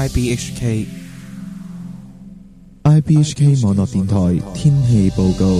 IBHK 網絡電台天氣報告。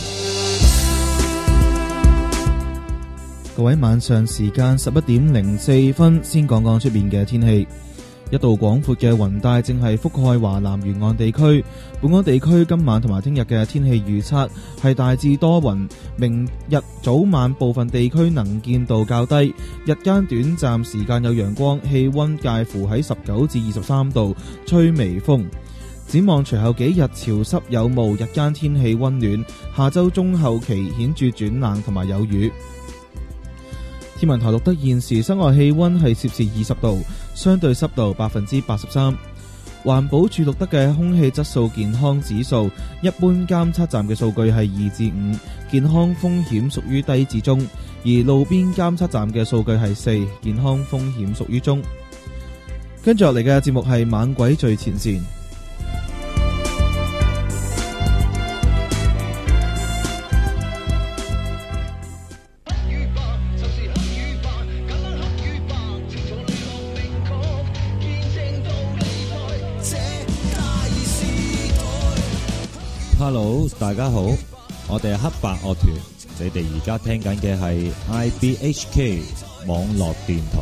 各位，晚上時間11:04，先講講出面嘅天氣。一道廣闊嘅雲帶正係覆蓋華南沿岸地區。本港地區今晚同埋聽日嘅天氣預測係大致多雲，明日早晚部分地區能見度較低，日間短暫時間有陽光，氣溫介乎喺19至23度，吹微風。展望隨後幾日潮濕有霧，日間天氣溫暖，下周中後期顯著轉冷同埋有雨。天文台錄得現時室外氣溫係攝氏20度，相對濕度83%。環保署錄得嘅空氣質素健康指數，一般監測站嘅數據係2至5，健康風險屬於低至中；而路邊監測站嘅數據係4，健康風險屬於中。跟住落嚟嘅節目係猛鬼最前線。 Hello， 大家好，我哋係黑白樂團，你哋而家聽緊嘅係 IBHK 網絡電台。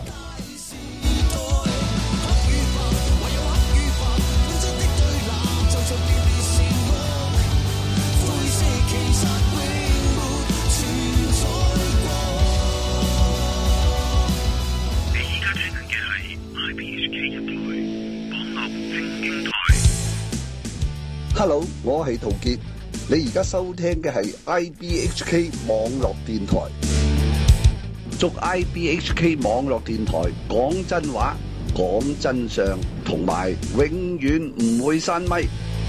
Hello， 我係陶傑，你而家收聽嘅係 IBHK 網絡電台。祝 IBHK 網絡電台講真話、講真相，同埋永遠唔會閂咪。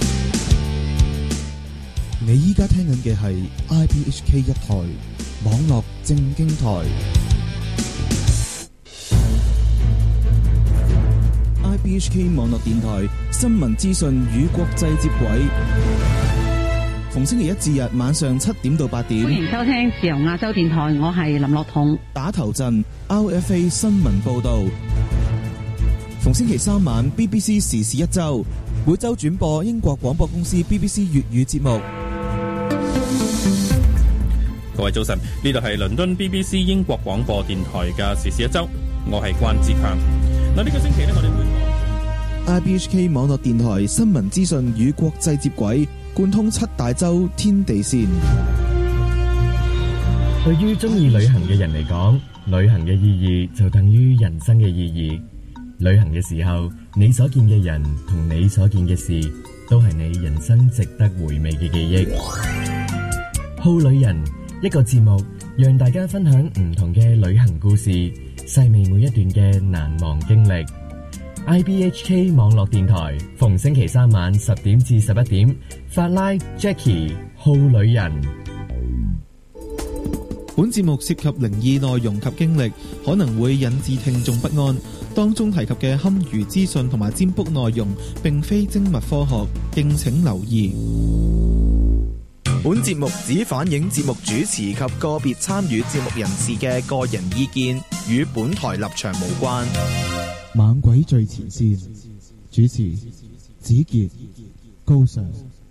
你依家聽緊嘅係 IBHK 一台網絡正經台。IBHK 網絡電台新聞資訊與國際接軌，逢星期一至日晚上7點到8點。 歡迎收聽自由亞洲電台，我係林樂彤。 打頭陣 RFA 新聞報道，逢星期三晚 BBC 時事一周，每周轉播英國廣播公司 BBC 粵語節目。 各位早晨，呢度係倫敦 BBC 英國廣播電台嘅時事一周，我係關志強。嗱，呢個星期咧，我哋會 IBHK 網絡電台新聞資訊與國際接軌，貫通7大洲天地線。 對於中意旅行嘅人嚟講，旅行嘅意義就等於人生嘅意義。旅行嘅時候，你所見嘅人同你所見嘅事，都係你人生值得回味嘅記憶。好旅人，一個節目，讓大家分享唔同嘅旅行故事，細味每一段嘅難忘經歷。IBHK 網絡電台逢星期三晚10點至11點，法拉 Jackie 好旅人。 本節目涉及靈異內容及經歷，可能會引致聽眾不安。當中提及嘅堪輿資訊同埋占卜內容，並非精密科學，敬請留意。 本節目只反映節目主持及個別參與節目人士嘅個人意見，與本台立場無關。 猛鬼最前線，主持子傑、高 Sir。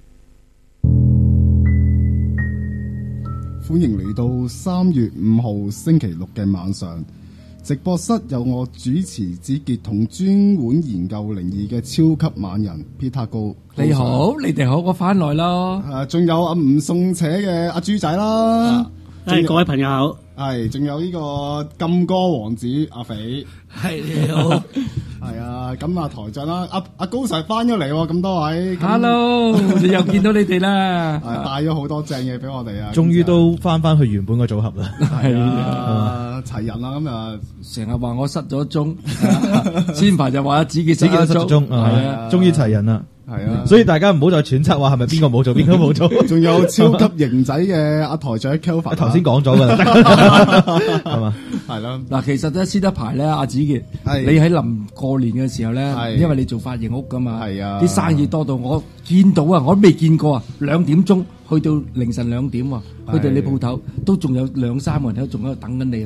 歡迎嚟到3月5號星期六嘅晚上，直播室有我主持子傑同專門研究靈異嘅超級猛人 Peter 高。 你好，你哋好，我翻來咯。 仲有唔送扯嘅阿豬仔啦。 各位朋友好。 係，仲有呢個金歌王子阿肥。 係，你好。 係啊，咁啊台長啦，阿高 Sir 翻咗嚟喎，咁多位。 Hello，你又見到你哋啦。 帶咗好多正嘢俾我哋啊。 終於都翻去原本個組合啦。 係啊，齊人啦，咁啊， 成日話我失咗蹤，先排就話阿子傑失咗蹤， 係啊，終於齊人啦。 係啊， 所以大家唔好再揣測話係咪邊個冇做邊個冇做。 仲有超級型仔嘅阿台長 Kelvin， 頭先講咗噶啦，係嘛？ 係咯。 嗱，其實咧，先得排咧，阿子傑，你喺臨過年嘅時候咧，因為你做髮型屋噶嘛，係啊，啲生意多到我見到啊，我都未見過啊，2點鐘去到凌晨2點啊，去到你鋪頭都仲有2-3個人喺度，仲喺度等緊你去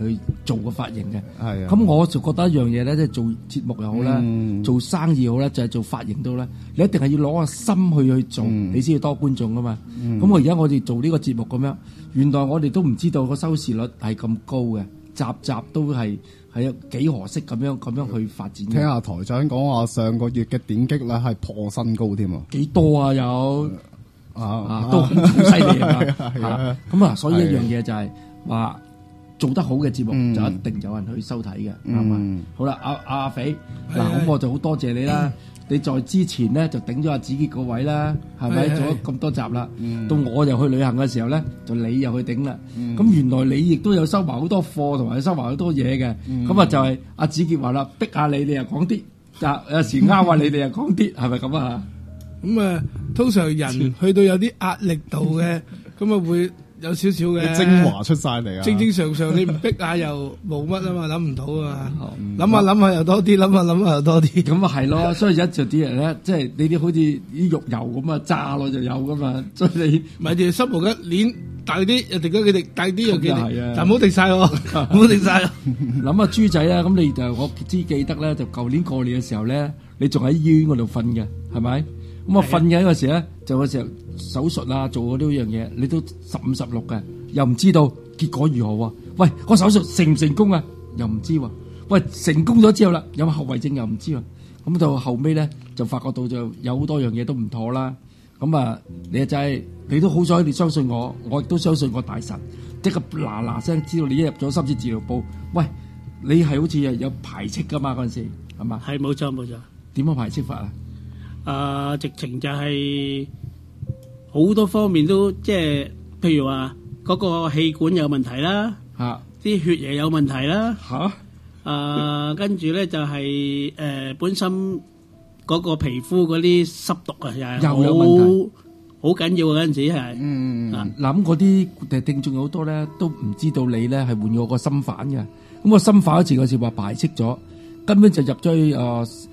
做個髮型嘅。 係啊。 咁我就覺得一樣嘢咧，即係做節目又好啦，做生意好啦，就係做髮型都啦，你一定係要攞個心去做，你先要多觀眾噶嘛。咁我而家我哋做呢個節目咁樣，原來我哋都唔知道個收視率係咁高嘅，集都係幾何式咁樣去發展。 聽下台長講話，上個月嘅點擊率係破新高添啊！ 幾多啊？有都好犀利啊！咁啊，所以一樣嘢就係話做得好嘅節目就一定有人去收睇嘅，啱嘛？好啦，阿肥，嗱，咁我就好多謝你啦。你在之前咧就頂咗阿子傑個位啦，係咪做咗咁多集啦？到我又去旅行嘅時候咧，就你又去頂啦。咁原來你亦都有收埋好多貨，同埋收埋好多嘢嘅。咁啊就係阿子傑話啦，逼下你又講啲，有時啱話你哋又講啲，係咪咁啊？ 咁啊，通常人去到有啲壓力度嘅，咁啊會有少少嘅精華出晒嚟啊！ 正常你唔逼下又冇乜啊嘛，諗唔到啊嘛，諗下又多啲，諗下又多啲， 咁啊係咯。所以一就啲人咧，即係你啲好似啲肉油咁啊，炸落就有噶嘛。所以你咪住濕毛一捻大啲，又滴咗幾滴，大啲又幾滴，但唔好滴晒喎，唔好滴晒。 諗下豬仔啊，咁你就我記得咧，就舊年過年嘅時候咧，你仲喺醫院嗰度瞓嘅，係咪？咁啊瞓嘅嗰時咧，就嗰時候手術啊，做嗰啲樣嘢，你都15、16嘅，又唔知道結果如何喎？喂，個手術成唔成功啊？又唔知喎。喂，成功咗之後啦，有冇後遺症又唔知喎。咁到後尾咧，就發覺到就有好多樣嘢都唔妥啦。咁啊，你就係你都好彩，你相信我，我亦都相信個大神，即刻嗱聲知道你一入咗深切治療部，喂，你係好似有排斥噶嘛嗰陣時，係嘛？ 係冇錯。 點樣排斥法啊？ 直情就係好多方面都即係，譬如話嗰個氣管有問題啦，啲血液有問題啦，跟住咧就係本身嗰個皮膚嗰啲濕毒啊，又有問題，好緊要嗰陣時係。 嗱咁嗰啲聽眾有好多咧都唔知道你咧係換咗個心瓣嘅，咁個心瓣嗰時嗰時話排斥咗，根本就入咗去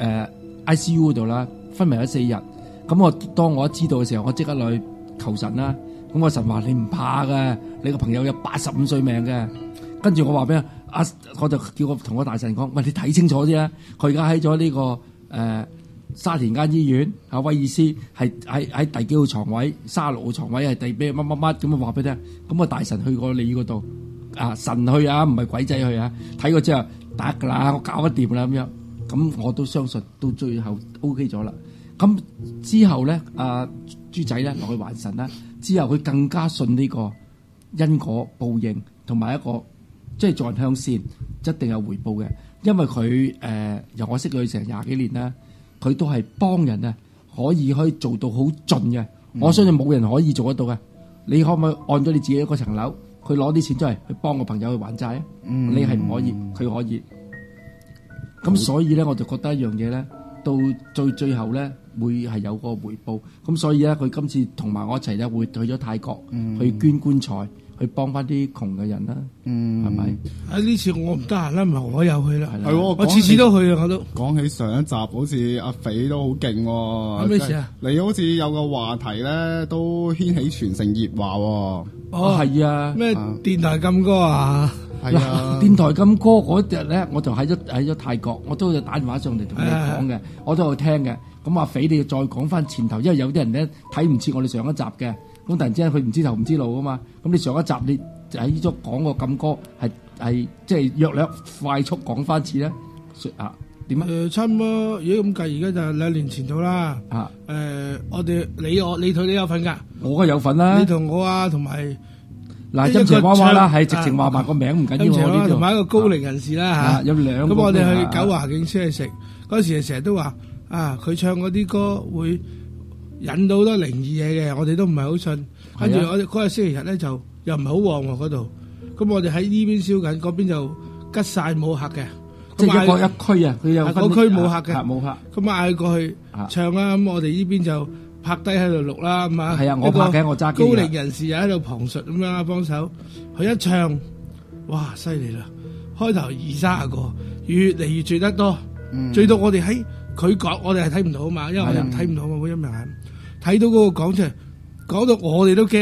ICU 度啦，昏迷咗4日。咁當我一知道嘅時候，我即刻落去求神啦。咁個神話你唔怕嘅，你個朋友有85歲命嘅。跟住我話俾我就叫我同個大神講，喂，你睇清楚啲啊！佢而家喺咗呢個沙田間醫院威爾斯，係喺第幾號床位，36號床位係第咩乜乜乜咁啊！話俾你聽。咁個大神去過你嗰度神去啊，唔係鬼仔去啊！睇過之後得㗎啦，我搞得掂啦咁樣。咁我都相信到最後 OK 咗啦。咁之後咧，豬仔咧落去還神啦。之後佢更加信呢個因果報應，同埋一個即係做人向善，一定有回報嘅。因為佢由我識佢成20幾年啦，佢都係幫人啊，可以做到好盡嘅。我相信冇人可以做得到嘅。你可唔可以按咗你自己嗰層樓，佢攞啲錢出嚟去幫個朋友去還債啊？你係唔可以，佢可以。咁所以咧，我就覺得一樣嘢咧，到最後咧，會係有個回報。咁所以咧，佢今次同埋我一齊咧，會去咗泰國去捐棺材，去幫翻啲窮嘅人啦。係咪？ 呢次我唔得閒啦，唔係我又去啦。 係喎， 我次次都去啊，我都。講起上一集，好似阿肥都好勁喎。 咩事啊？ 你好似有個話題咧，都掀起全城熱話喎。 係啊。 咩電台禁歌啊？ 係啊， 電台禁歌嗰日咧，我就喺咗泰國，我都有打電話上嚟同你講嘅，我都有聽嘅。咁阿肥你要再講翻前頭，因為有啲人咧睇唔切我哋上一集嘅，咁突然之間佢唔知頭唔知路啊嘛。咁你上一集你就喺咗講個禁歌，係即係約略快速講翻次咧點啊？ 差唔多，如果咁計，而家就2年前到啦。我哋你同你有份㗎？ 我梗有份啦。你同我啊，同埋。 嗱，金蛇娃娃啦，係直情話埋個名唔緊要。我呢度同埋一個高齡人士啦嚇， 有兩個。 咁我哋去九華景車去食，嗰時成日都話佢唱嗰啲歌會引到好多靈異嘢嘅，我哋都唔係好信。跟住我哋嗰日星期日咧就又唔係好旺喎嗰度，咁我哋喺呢邊燒緊，嗰邊就吉晒冇客嘅。 即係一區啊，佢有嗰區冇客嘅， 冇客。 咁嗌過去唱啦，咁我哋呢邊就拍低喺度錄啦，咁啊， 係啊，我拍嘅，我揸機。 高齡人士又喺度旁述咁樣幫手，佢一唱，哇，犀利啦！開頭20-30個，越嚟越聚得多，聚到我哋喺佢講，我哋係睇唔到啊嘛，因為我哋睇唔到嘛，嗰一面睇到嗰個講出嚟，講到我哋都驚啊！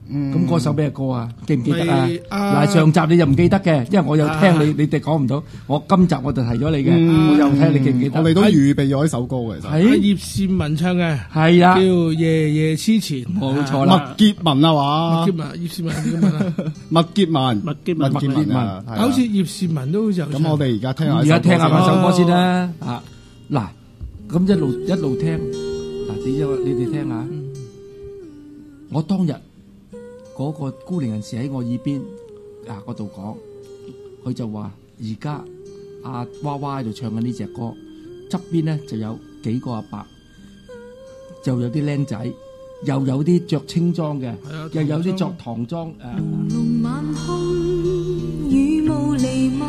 咁嗰首咩歌啊？記唔記得啊？ 咪嗱，上集你就唔記得嘅，因為我有聽你哋講唔到。我今集我就提咗你嘅，我有聽你記唔記得？ 我哋都預備咗呢首歌嘅，其實係葉倩文唱嘅， 係啦， 叫《夜夜痴纏》， 冇錯啦。 麥潔文啊嘛， 麥潔文，葉倩文點問啊？ 麥潔文啊， 好似葉倩文都好似有唱。 咁我哋而家聽下， 而家聽下首歌先啦。啊，嗱，咁一路聽，嗱，你哋聽下。我當日嗰個孤靈人士喺我耳邊嗰度講，佢就話：而家阿娃娃喺度唱緊呢隻歌，側邊咧就有幾個阿伯，就有啲僆仔，又有啲着青裝嘅，又有啲着唐裝誒。 濃晚空，雨霧彌漫，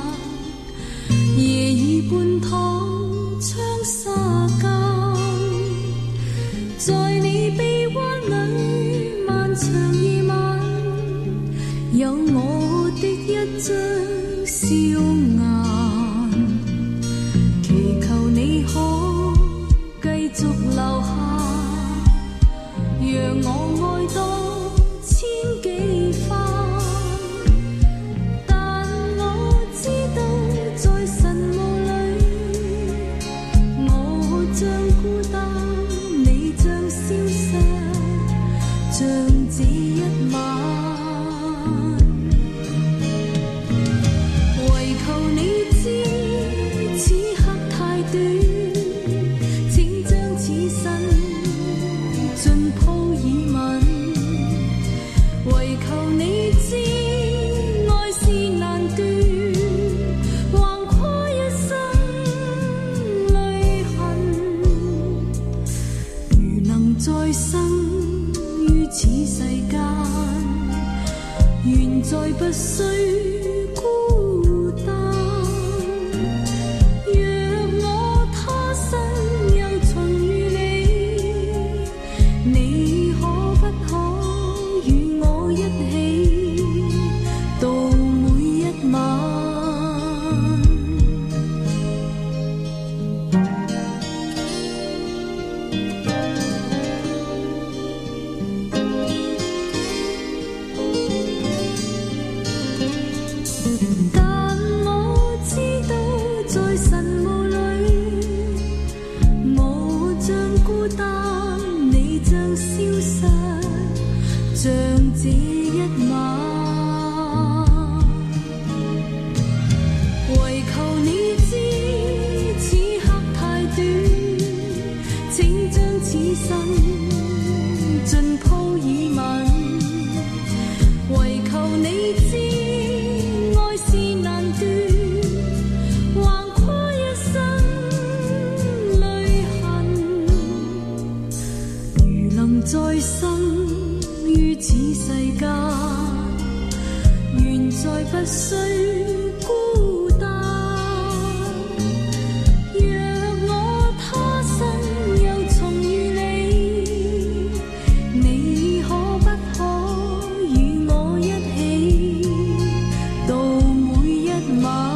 夜已半躺窗紗間，在你臂彎裏漫長夜晚，有我的一張笑顏，祈求你可繼續留下，讓我愛多千幾番，但我知道在神霧裏，我將孤單，你將消失，像這一晚。唯求你知，此刻太短，請將此生盡鋪以吻。唯求你知，愛是難斷，橫跨一生淚痕。如能再生於此世間，願再不需孤單。若我他生又重遇你，你可不可與我一起到每一晚？但我知道在神霧裏，我將孤單，你將消失，像這一晚。唯求你知，此刻太短，請將此生盡鋪以吻。唯求你知，愛是難斷，橫跨一生淚痕。如能再生於此世間，願再不需孤單。若我他生又重遇你，你可不可與我一起到每一晚？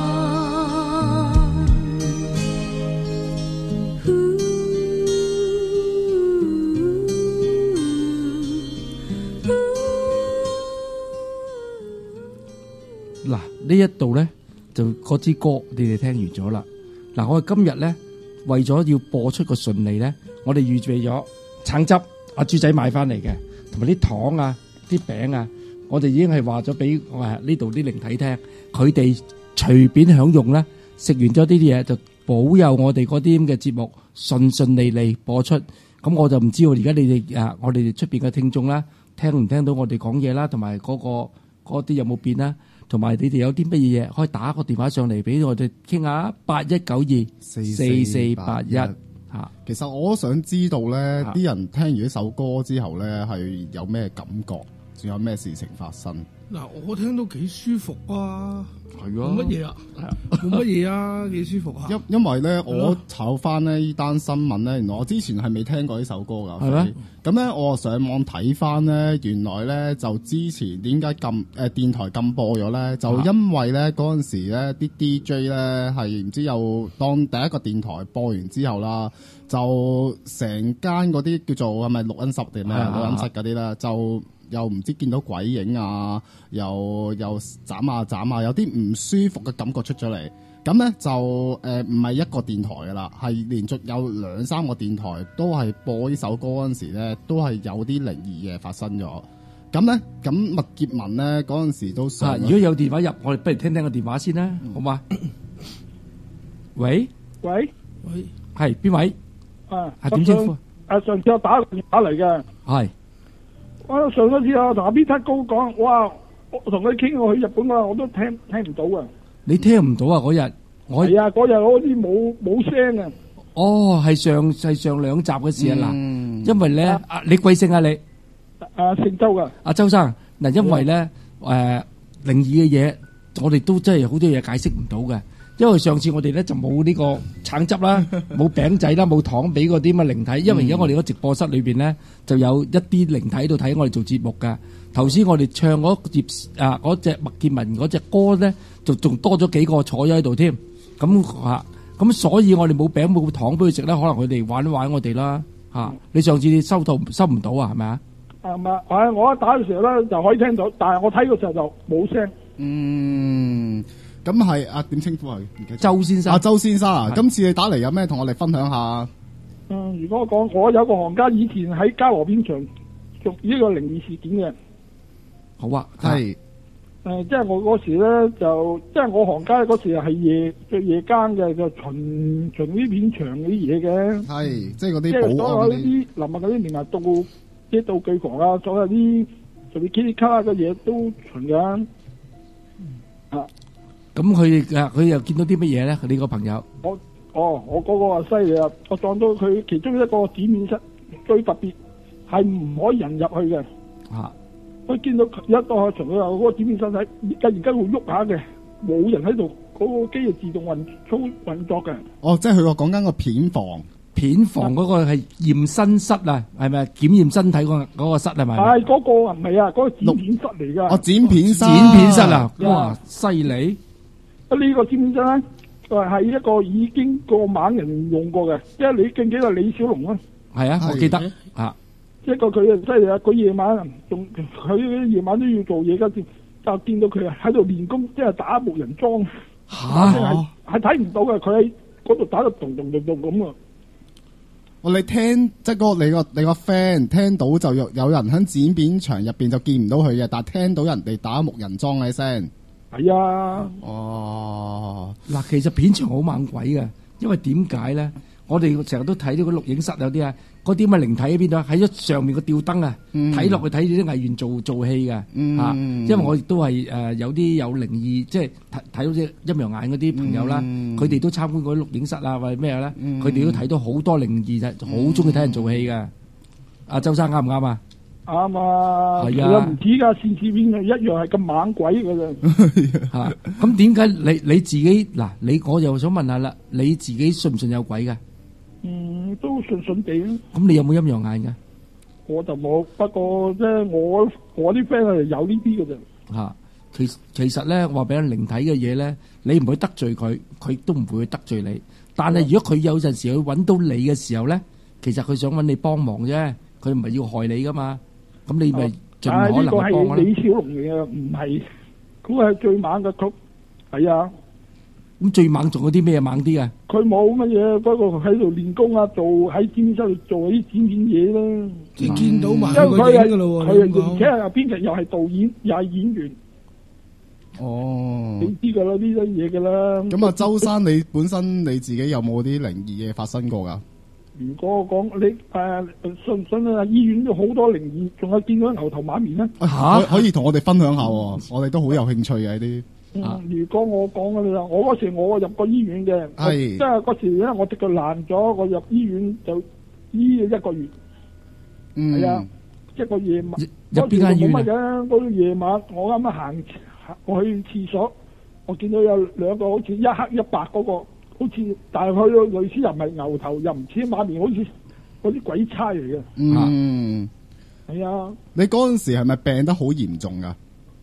嗱，呢一度咧就嗰支歌你哋聽完咗啦。嗱，我哋今日咧為咗要播出個順利咧，我哋預備咗橙汁，阿豬仔買翻嚟嘅，同埋啲糖啊、啲餅啊，我哋已經係話咗俾呢度啲靈體聽，佢哋隨便享用啦。食完咗呢啲嘢就保佑我哋嗰啲咁嘅節目順順利利播出。咁我就唔知道而家你哋我哋出邊嘅聽眾啦，聽唔聽到我哋講嘢啦，同埋嗰啲有冇變啦？同埋你哋有啲乜嘢可以打個電話上嚟俾我哋傾下，81924481嚇。 其實我都想知道咧，啲人聽完呢首歌之後咧，係有咩感覺，仲有咩事情發生？ 嗱，我聽到幾舒服啊， 係冇乜嘢啊，冇乜嘢啊，幾舒服啊。 因為咧，我炒翻呢單新聞咧，原來我之前係未聽過呢首歌㗎。 係咩？ 咁咧，我上網睇翻咧，原來咧就之前點解電台禁播咗咧？就因為咧嗰陣時咧啲 DJ 咧係唔知有當第一個電台播完之後啦， 就成間嗰啲叫做係咪錄音室定咩錄音室嗰啲啦，就又唔知見到鬼影啊，又斬下，有啲唔舒服嘅感覺出咗嚟。咁咧就唔係一個電台噶啦，係連續有2-3個電台都係播呢首歌嗰陣時咧，都係有啲靈異嘅發生咗。咁咧，咁麥潔文咧嗰陣時都想， 如果有電話入，我哋不如聽聽個電話先啦，好嘛？喂，係邊位？係點稱呼？ 上次我打個電話嚟嘅。 係。 我上一次我同阿 Peter 哥講，哇！我同佢傾我去日本啊，我都聽唔到啊。你聽唔到啊？嗰日係啊，嗰日我啲冇聲啊。哦，係上2集嘅事啊嗱，因為咧，你貴姓啊你？姓周噶。阿周生嗱，因為咧靈異嘅嘢，我哋都真係好多嘢解釋唔到嘅。因為上次我哋咧就冇呢個橙汁啦，冇餅仔啦，冇糖俾嗰啲咁嘅靈體。因為而家我哋個直播室裏邊咧就有一啲靈體喺度睇我哋做節目噶。頭先我哋唱嗰隻麥潔文嗰隻歌咧，就仲多咗幾個坐咗喺度添。咁所以我哋冇餅冇糖俾佢食咧，可能佢哋玩我哋啦嚇。你上次收唔到啊？係咪啊？我一打嘅時候咧就可以聽到，但係我睇嘅時候就冇聲。 咁係點稱呼佢？ 周先生。周先生啊， 今次你打嚟有咩同我哋分享下？ 如果我講，我有個行家以前喺嘉禾片場做呢個靈異事件嘅。 好啊， 係。 即係我嗰時咧就，即係我行家嗰時係夜間嘅，就巡啲片場嗰啲嘢嘅。係，即係嗰啲保安嗰啲。臨物嗰啲連埋啲道具房啊，所有啲甚至 Kitty 卡嘅嘢都巡㗎。 咁佢又見到啲乜嘢咧？你個朋友？ 我嗰個啊犀利啊！我撞到佢其中一個展面室，最特別係唔可以人入去嘅。我見到一個從佢話嗰個展面室喺突然間會喐下嘅，冇人喺度，嗰個機係自動運作嘅。 即係佢講緊個片房。 片房嗰個係驗身室啊，係咪檢驗身體嗰個室係咪？ 係嗰個唔係啊，嗰個剪片室嚟㗎。 剪片室。 剪片室啊！哇，犀利！ 呢個剪片室咧，係一個已經過猛人用過嘅，因為你記唔記得李小龍啊？係啊，我記得啊。一個佢啊犀利啊！佢夜晚佢夜晚都要做嘢㗎，就見到佢喺度練功，即係打木人樁。係睇唔到嘅，佢喺嗰度打到咚咚咚咚咁啊！ 你聽即係你個 friend 聽到就有人喺剪片場入邊就見唔到佢嘅，但係聽到人哋打木人樁嘅聲。 係啊。 嗱，其實片場好猛鬼嘅，因為點解咧？我哋成日都睇到個錄影室有啲啊，嗰啲乜靈體喺邊度？喺咗上面個吊燈啊，睇落去睇住啲藝員做戲嘅因為我亦都係有啲有靈異，即係睇到隻陰陽眼嗰啲朋友啦，佢哋都參觀嗰啲錄影室啊，或者咩咧，佢哋都睇到好多靈異，就好中意睇人做戲嘅。阿周生啱唔啱啊？啱啊！係啊，唔止㗎，電視片一樣係咁猛鬼㗎啫。咁點解你自己嗱？我又想問下啦，你自己信唔信有鬼㗎？ 都信信地咯。 咁你有冇陰陽眼㗎？ 我就冇，不過即係我啲 friend 係有呢啲嘅啫。 其實咧，話俾人靈體嘅嘢咧，你唔會得罪佢，佢都唔會去得罪你。但係如果佢有陣時去揾到你嘅時候咧，其實佢想揾你幫忙啫，佢唔係要害你噶嘛。咁你咪盡可能幫啦。呢個係李小龍嚟嘅，唔係，佢係最猛嘅曲。係啊。咁最猛仲有啲咩猛啲啊？佢冇乜嘢，不過喺度練功啊，喺剪片室度做啲剪片嘢啦。 即係見到埋佢個影㗎咯喎， 佢而且係編劇又係導演又係演員。你知㗎啦，呢啲嘢㗎啦。 咁周生你本身你自己有冇啲靈異嘢發生過㗎？ 如果我講你信唔信啊？醫院都好多靈異，仲有見到牛頭馬面咧。 可以同我哋分享下喎，我哋都好有興趣嘅呢啲。 如果我講嘅啦，我嗰時我入過醫院嘅，即係嗰時咧我隻腳爛咗，我入醫院就醫1個月。係啊，一個夜晚。入邊間醫院？冇乜嘅，嗰個夜晚我啱啱行我去廁所，我見到有兩個好似一黑一白嗰個，好似但係佢類似又唔係牛頭，又唔似馬面，好似嗰啲鬼差嚟嘅。係啊。 你嗰陣時係咪病得好嚴重㗎？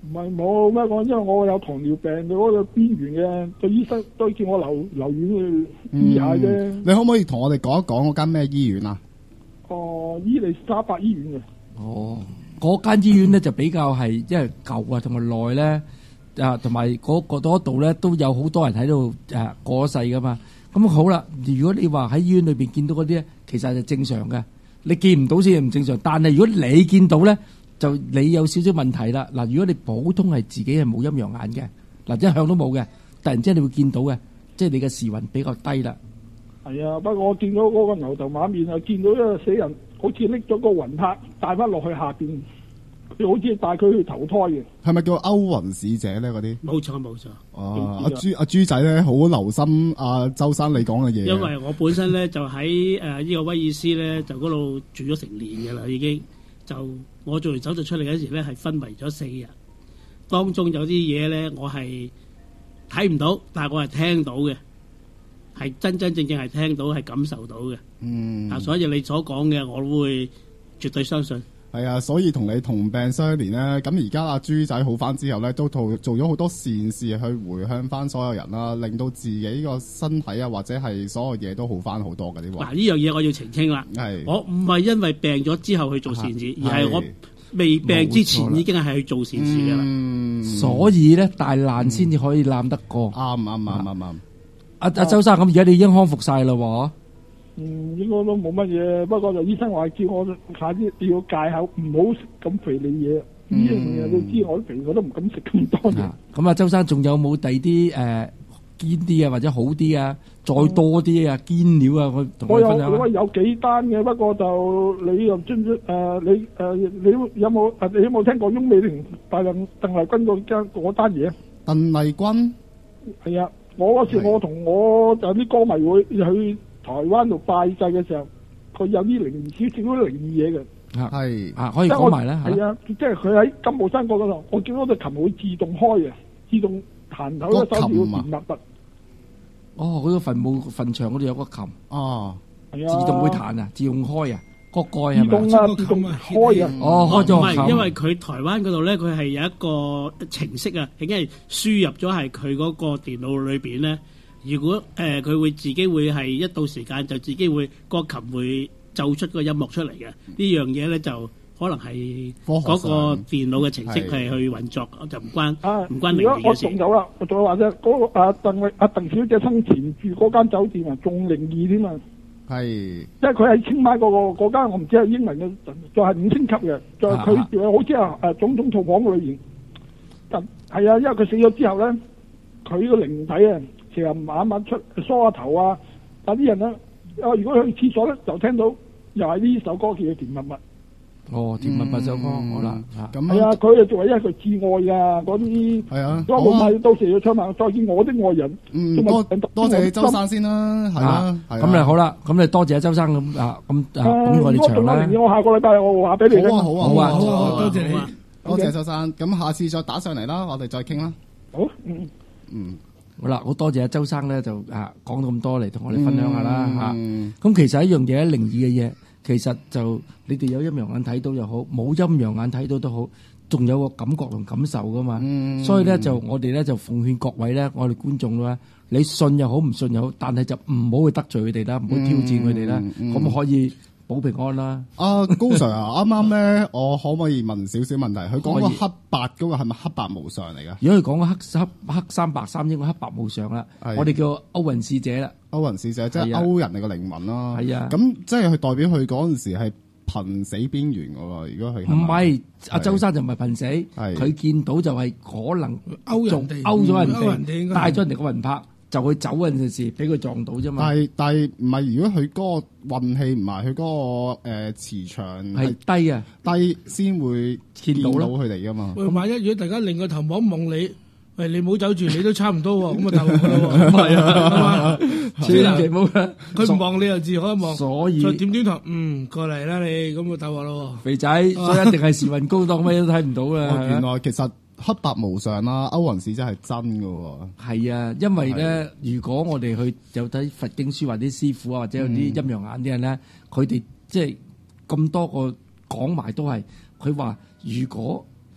唔係冇咩講，因為我有糖尿病嘅嗰個邊緣嘅，個醫生都叫我留院去醫下啫。 你可唔可以同我哋講一講嗰間咩醫院啊？ 伊利沙伯醫院嘅。 哦，嗰間醫院咧就比較係因為舊啊，同埋耐咧同埋嗰度咧都有好多人喺度過咗世噶嘛。咁好啦，如果你話喺醫院裏邊見到嗰啲咧，其實係正常嘅。你見唔到先係唔正常，但係如果你見到咧，就你有少少問題啦。嗱，如果你普通係自己係冇陰陽眼嘅，嗱一向都冇嘅，突然之間你會見到嘅，即係你嘅時運比較低啦。 係啊，不過我見到嗰個牛頭馬面啊，見到一個死人好似拎咗個魂魄帶翻落去下邊，佢好似帶佢去投胎嘅。 係咪叫歐雲使者咧？嗰啲冇錯冇錯。 阿豬仔咧好留心周生你講嘅嘢。 因為我本身咧就喺呢個威爾斯咧就嗰度住咗成年嘅啦，已經就我做完手術出嚟嗰時咧係昏迷咗4日，當中有啲嘢咧我係睇唔到，但係我係聽到嘅，係真真正正係聽到係感受到嘅。所以你所講嘅我都會絕對相信。 係啊，所以同你同病相憐咧，咁而家阿豬仔好翻之後咧，都做咗好多善事去回向翻所有人啦，令到自己個身體啊或者係所有嘢都好翻好多嘅啲喎。 嗱，呢樣嘢我要澄清啦，我唔係因為病咗之後去做善事，而係我未病之前已經係去做善事㗎啦。 所以咧大難先至可以攬得過。 啱。 阿周生，咁而家你已經康復晒啦喎。 應該都冇乜嘢，不過就醫生話叫我下啲要戒口，唔好食咁肥膩嘢。呢樣嘢都知我肥，我都唔敢食咁多嘢。 咁啊，周生仲有冇第啲堅啲啊，或者好啲啊，再多啲啊堅料啊？我同你分享。 我有幾單嘅，不過就你又知唔知？你有冇聽過翁美玲大鄧麗君嗰單嘢？ 鄧麗君係啊，我嗰時我同我有啲歌迷會去台灣度拜祭嘅時候，佢有啲少少靈異嘢嘅。 係可以講埋咧。 係啊，即係佢喺金寶山嗰度，我見到隻琴會自動開嘅，自動彈頭嘅手指會密密。 哦，嗰個墳場嗰度有個琴。哦， 係啊， 自動會彈啊，自動開啊，個蓋係咪？ 自動啊，自動開啊。 哦，開咗個琴。 唔係，因為佢台灣嗰度咧，佢係有一個程式啊，已經係輸入咗係佢嗰個電腦裏邊咧。如果佢會自己會係一到時間就自己會個琴會奏出個音樂出嚟嘅，呢樣嘢咧就可能係嗰個電腦嘅程式係去運作，就唔關靈異嘅事。 我仲有啦，我仲有話啫，嗰個鄧小姐生前住嗰間酒店啊，仲靈異添啊！ 係， 即係佢喺清邁嗰間，我唔知係英文嘅，就係5星級嘅，就係佢住好似係總統套房嘅裏邊。係啊，因為佢死咗之後咧，佢個靈體啊。成日晚晚出梳下頭啊！但啲人咧，如果去廁所咧，就聽到又係呢首歌叫《甜蜜蜜》。 哦，甜蜜蜜首歌好啦， 咁係啊！佢啊作為一個至愛啊，嗰啲係啊，我冇買到時要唱埋再見我的愛人。 多謝周生先啦，係啦， 咁你好啦，咁你多謝周生咁咁我哋唱啦。 我下個禮拜我話俾你聽。 好啊， 多謝你， 多謝周生。咁下次再打上嚟啦，我哋再傾啦。 好， 好啦，好多謝阿周生咧，就講到咁多嚟同我哋分享下啦嚇。咁其實一樣嘢靈異嘅嘢，其實就你哋有陰陽眼睇到又好，冇陰陽眼睇到都好，仲有個感覺同感受噶嘛。所以咧就我哋咧就奉勸各位咧，我哋觀眾咧，你信又好唔信又好，但係就唔好去得罪佢哋啦，唔好挑戰佢哋啦，咁可以保平安啦。 高 Sir 啊，啱啱咧，我可唔可以問少少問題？佢講個黑白嗰個係咪黑白無常嚟㗎？ 如果佢講個黑三白三，應該黑白無常啦。我哋叫歐雲使者啦， 歐雲使者即係歐人嚟個靈魂啦。係啊，咁即係佢代表佢嗰陣時係瀕死邊緣㗎喎。如果佢唔係阿周生就唔係瀕死，佢見到就係可能勾咗人哋，帶咗人哋個魂魄。就會走嗰陣時，俾佢撞到啫嘛。 但係唔係，如果佢嗰個運氣唔係佢嗰個磁場係低啊， 低先會見到佢哋噶嘛。 喂，萬一如果大家擰個頭望一望你，喂，你冇走住，你都差唔多喎，咁啊大鑊咯喎。係啊，千祈唔好佢唔望你又自可一望， 所以再點點頭，過嚟啦你，咁啊大鑊咯。 肥仔，所以一定係時運高，當乜都睇唔到啦。 原來其實。黑白無常啦，歐雲使真係真噶喎。 係啊，因為咧，如果我哋去有睇佛經書或者師傅啊，或者有啲陰陽眼啲人咧，佢哋即係咁多個講埋都係，佢話如果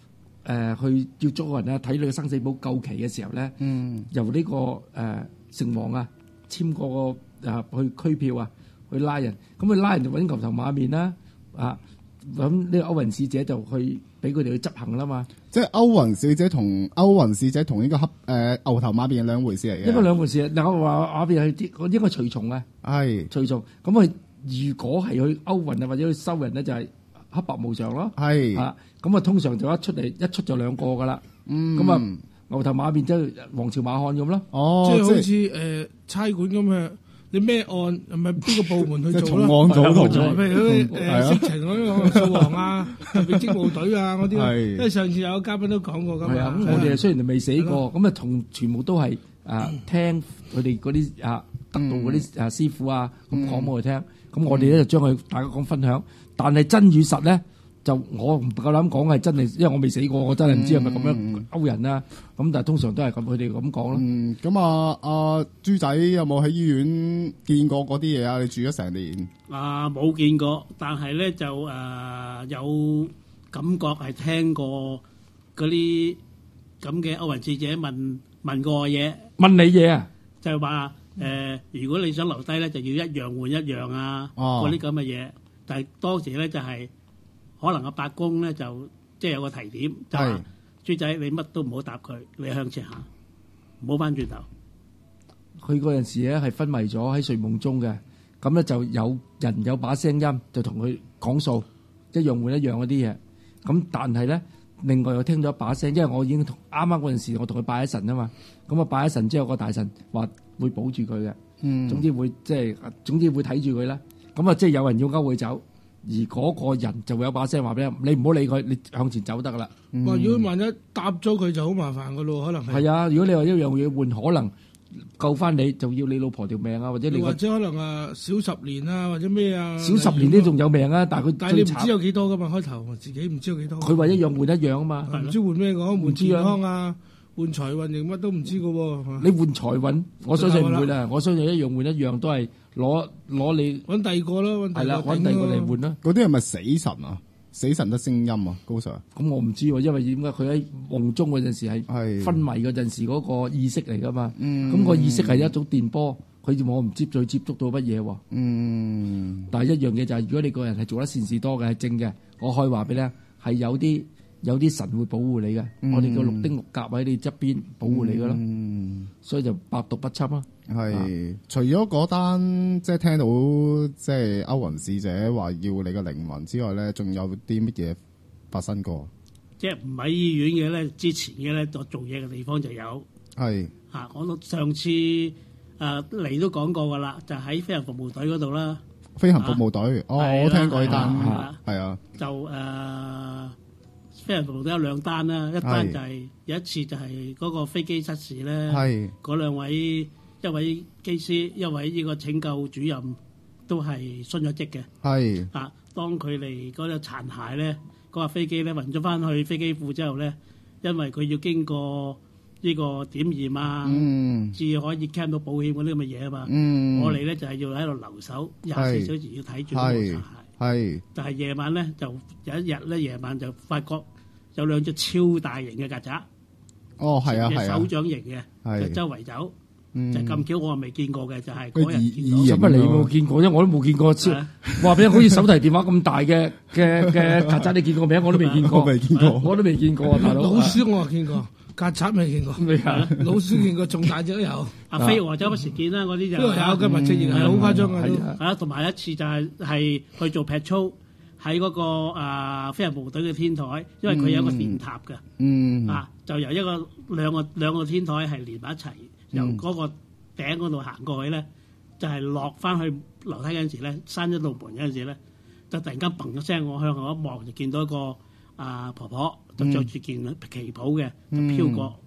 去要捉人啊，睇你嘅生死簿夠期嘅時候咧，由呢個城隍啊簽個去拘票啊，去拉人，咁佢拉人就揾牛頭馬面啦，咁呢個歐雲使者就去俾佢哋去執行啦嘛。 即係歐雲使者同呢個牛頭馬面係兩回事嚟嘅。 應該兩回事。嗱，我話馬面係啲應該隨從啊，係隨從。咁佢如果係去歐雲啊或者去收人咧，就係黑白無常咯。係咁啊，通常就一出就兩個噶啦。咁啊，牛頭馬面即係王朝馬漢咁咯。 哦，即係好似差館咁嘅。你咩案係咪邊個部門去做咯？ 重案組同譬如嗰啲色情嗰啲掃黃啊、特別職務隊啊嗰啲，因為上次有個嘉賓都講過㗎嘛。係啊， 我哋雖然未死過，咁啊同全部都係聽佢哋嗰啲得道嗰啲師傅啊咁講俾我哋聽，咁我哋咧就將佢大家講分享，但係真與實咧。就我唔夠膽講係真係，因為我未死過，我真係唔知係咪咁樣勾人啦。咁但係通常都係咁，佢哋咁講咯。 咁阿豬仔有冇喺醫院見過嗰啲嘢啊？你住咗成年。 冇見過，但係咧就有感覺係聽過嗰啲咁嘅歐雲使者問過我嘢。 問你嘢啊？ 就係話如果你想留低咧，就要一樣換一樣啊，嗰啲咁嘅嘢。但係當時咧就係。可能阿伯公咧就即係有個提點，就話豬仔你乜都唔好答佢，你向前行，唔好翻轉頭。 佢嗰陣時咧係昏迷咗喺睡夢中嘅，咁咧就有人有把聲音就同佢講數，一樣換一樣嗰啲嘢。咁但係咧，另外又聽咗一把聲，因為我已經啱啱嗰陣時我同佢拜咗神啊嘛，咁啊拜咗神之後個大神話會保住佢嘅，總之會睇住佢啦。咁啊即係有人要勾佢走。而嗰個人就會有把聲話俾你唔好理佢，你向前走得噶啦。 如果萬一搭咗佢就好麻煩噶咯，可能係。 係啊，如果你話一樣嘢換，可能救翻你就要你老婆條命啊，或者你或者可能少10年啊，或者咩啊？ 少10年都仲有命啊，但係你唔知有幾多噶嘛？開頭自己唔知有幾多。 佢話一樣換一樣啊嘛， 唔知換咩講？換健康啊，換財運定乜都唔知噶喎。 你換財運，我相信唔會啦。我相信一樣換一樣都係。攞你揾第二個咯， 係啦，揾第二個嚟換啦。 嗰啲係咪死神啊？死神得聲音啊，高 Sir。 咁我唔知喎，因為點解佢喺夢中嗰陣時係昏迷嗰陣時嗰個意識嚟噶嘛？咁個意識係一種電波，佢我唔知再接觸到乜嘢喎。但係一樣嘢就係，如果你個人係做得善事多嘅，係正嘅，我可以話俾你聽，係有啲神會保護你嘅。我哋叫六丁六甲喺你側邊保護你噶咯。所以就百毒不侵啊。 係，除咗嗰單即係聽到即係歐雲使者話要你嘅靈魂之外咧，仲有啲乜嘢發生過？ 即係唔喺醫院嘅咧，之前嘅咧，我做嘢嘅地方就有。係我都上次嚟都講過噶啦，就喺飛行服務隊嗰度啦。 飛行服務隊，我聽過呢單，係啊。 就飛行服務隊有2單啦，一單就係有一次就係嗰個飛機失事咧，嗰2位。一位機師，一位呢個拯救主任都係殉咗職嘅。係當佢嚟嗰隻殘骸咧，嗰架飛機咧運咗翻去飛機庫之後咧，因為佢要經過呢個點驗啊，至可以 claim 到保險嗰啲咁嘅嘢啊嘛。我哋咧就係要喺度留守24小時要睇住嗰個殘骸。係，但係夜晚咧就有一日咧夜晚就發覺有2隻超大型嘅曱甴。係啊，手掌型嘅，就周圍走。就咁巧，我未見過嘅，就係嗰日見到。 乜你冇見過啫？我都冇見過。話俾你好似手提電話咁大嘅曱甴，你見過未？我都未見過。我都未見過，大佬。 老鼠我見過，曱甴未見過。老鼠見過，仲大隻都有。 飛蛾周不時見啦，嗰啲就有嘅物質型係好誇張嘅。 同埋一次就係去做劈操喺嗰個飛行部隊嘅天台，因為佢有個電塔嘅。就由兩個天台係連埋一齊。由嗰個頂嗰度行過去咧，就係落翻去樓梯嗰陣時咧，閂咗道門嗰陣時咧，就突然間砰一聲，我向後一望就見到一個婆婆，就着住件旗袍嘅，就飄過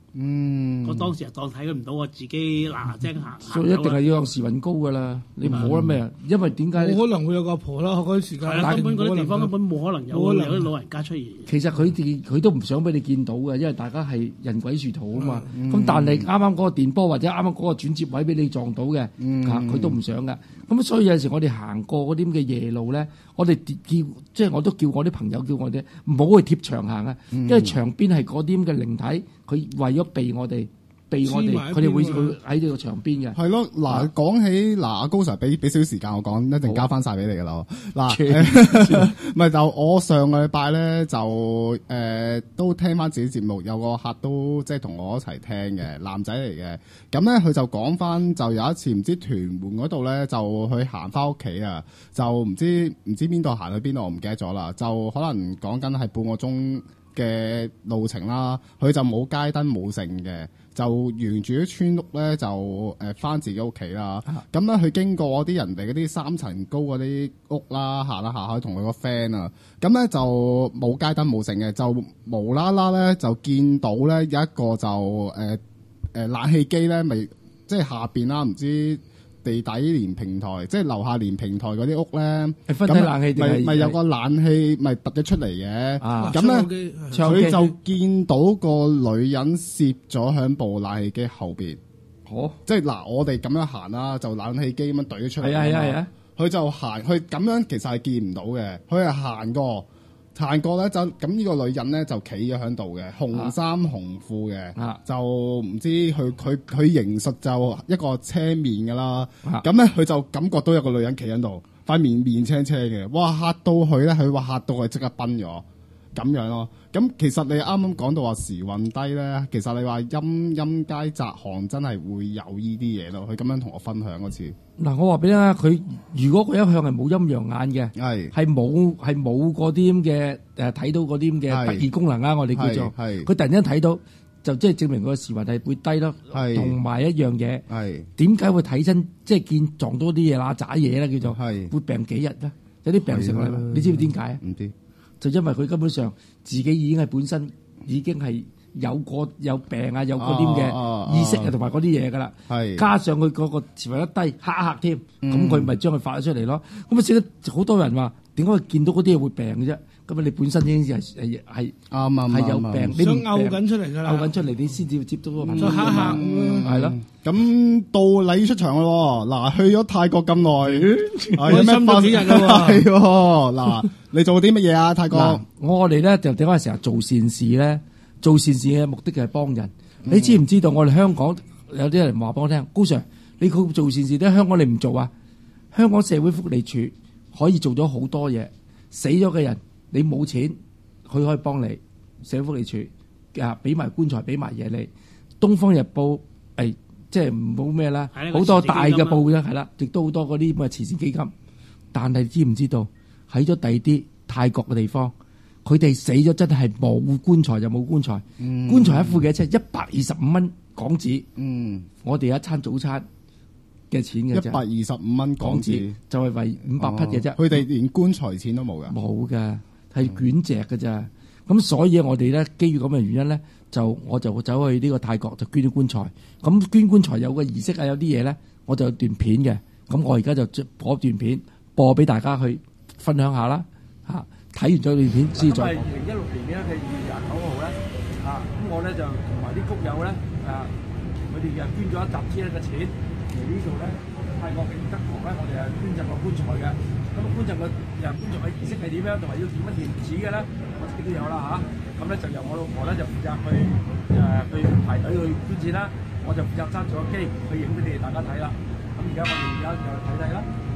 我當時就當睇佢唔到，我自己嗱聲行。 所以一定係要用時運高噶啦，你唔好啦咩？因為點解？ 冇可能會有個阿婆啦，嗰啲時間。 係啦，根本嗰啲地方根本冇可能有啲老人家出現。 其實佢都唔想俾你見到嘅，因為大家係人鬼殊途啊嘛。咁但係啱啱嗰個電波或者啱啱嗰個轉接位俾你撞到嘅，佢都唔想㗎。咁所以有陣時我哋行過嗰啲咁嘅夜路咧，我哋即係我都叫我啲朋友叫我哋唔好去貼牆行啊，因為牆邊係嗰啲咁嘅靈體，佢為咗避我哋，佢哋會喺呢個牆邊嘅。 係咯，嗱，講起嗱，阿高 Sir 俾少時間我講，一定交翻晒俾你噶啦。嗱，唔係就我上個禮拜咧就都聽翻自己節目，有個客都即係同我一齊聽嘅男仔嚟嘅。咁咧佢就講翻，就有一次唔知屯門嗰度咧，就去行翻屋企啊，就唔知邊度行去邊度，我唔記得咗啦。就可能講緊係半個鐘嘅路程啦，佢就冇街燈冇剩嘅。就沿住啲村屋咧，就翻自己屋企啦。咁咧，佢經過啲人哋嗰啲3層高嗰啲屋啦，行下行下同佢個 friend 啊。咁咧就冇街燈冇剩嘅，就無啦啦咧就見到咧有一個就冷氣機咧，咪即係下邊啦，唔知地底連平台，即係樓下連平台嗰啲屋咧， 分體冷氣定係咪有個冷氣咪突咗出嚟嘅？咁咧佢就見到個女人攝咗喺部冷氣機後邊。即係嗱，我哋咁樣行啦，就冷氣機咁樣懟咗出嚟。係啊。佢就行，佢咁樣其實係見唔到嘅，佢係行過咧就咁呢個女人咧就企咗喺度嘅，紅衫紅褲嘅，就唔知佢形述就一個車面噶啦，咁咧佢就感覺到有個女人企喺度，塊面青青嘅，哇嚇到佢咧，佢話嚇到佢即刻崩咗咁樣咯。咁其實你啱啱講到話時運低咧，其實你話陰街窄巷真係會有呢啲嘢咯。佢咁樣同我分享嗰次。嗱， 我話俾你聽，佢如果佢一向係冇陰陽眼嘅，係冇嗰啲咁嘅睇到嗰啲咁嘅特異功能啊，我哋叫做佢突然間睇到，就即係證明個時運係會低咯。同埋一樣嘢，點解會睇親即係見撞到啲嘢嗱渣嘢咧？叫做會病幾日咧？有啲病食落嚟，你知唔知點解啊？唔知。就因為佢根本上自己已經係本身已經係有病啊，有嗰啲嘅意識啊，同埋嗰啲嘢噶啦。加上佢嗰個時運一低，嚇添，咁佢咪將佢發咗出嚟咯。咁啊，識得好多人話點解見到嗰啲嘢會病嘅啫？咁啊，你本身已經係係有病，你想嘔緊出嚟㗎啦， 嘔緊出嚟你先至接觸到個再嚇係咯。 咁到你出場咯，嗱，去咗泰國咁耐， 有咩發幾日啦？ 係嗱，你做啲乜嘢啊？泰國我哋咧就點解成日做善事咧？做善事嘅目的就係幫人。你知唔知道我哋香港有啲人話俾我聽，高 Sir， 你佢做善事咧，香港你唔做啊？香港社會福利署可以做咗好多嘢，死咗嘅人你冇錢，佢可以幫你。社會福利署俾埋棺材，俾埋嘢你。東方日報即係唔好咩啦，好多大嘅報啫，係啦，亦都好多嗰啲咁嘅慈善基金。但係知唔知道喺咗第二啲泰國嘅地方，佢哋死咗真係冇棺材就冇棺材，棺材一副幾多錢？125蚊港紙。我哋一餐早餐嘅錢嘅啫 ，125蚊港紙就係為500匹嘅啫。 佢哋連棺材錢都冇㗎， 冇㗎，係捲席㗎咋。咁所以我哋咧，基於咁嘅原因咧，我就走去呢個泰國就捐咗棺材。咁捐棺材有個儀式啊，有啲嘢咧，我就有段片嘅。咁我而家就播段片播俾大家去分享下啦。睇完咗段片先再。咁係2016年嘅2月29號咧，咁我咧就同埋啲谷友咧，佢哋又捐咗一集資嘅錢嚟呢度咧，泰國嘅德國咧，我哋係捐贈個棺材嘅。咁棺材嘅儀式係點樣，同埋要點樣填紙嘅咧，我自己都有啦嚇。咁咧就由我老婆咧就負責去排隊去捐錢啦，我就負責揸住個機去影俾你哋大家睇啦。咁而家我哋而家就睇睇啦。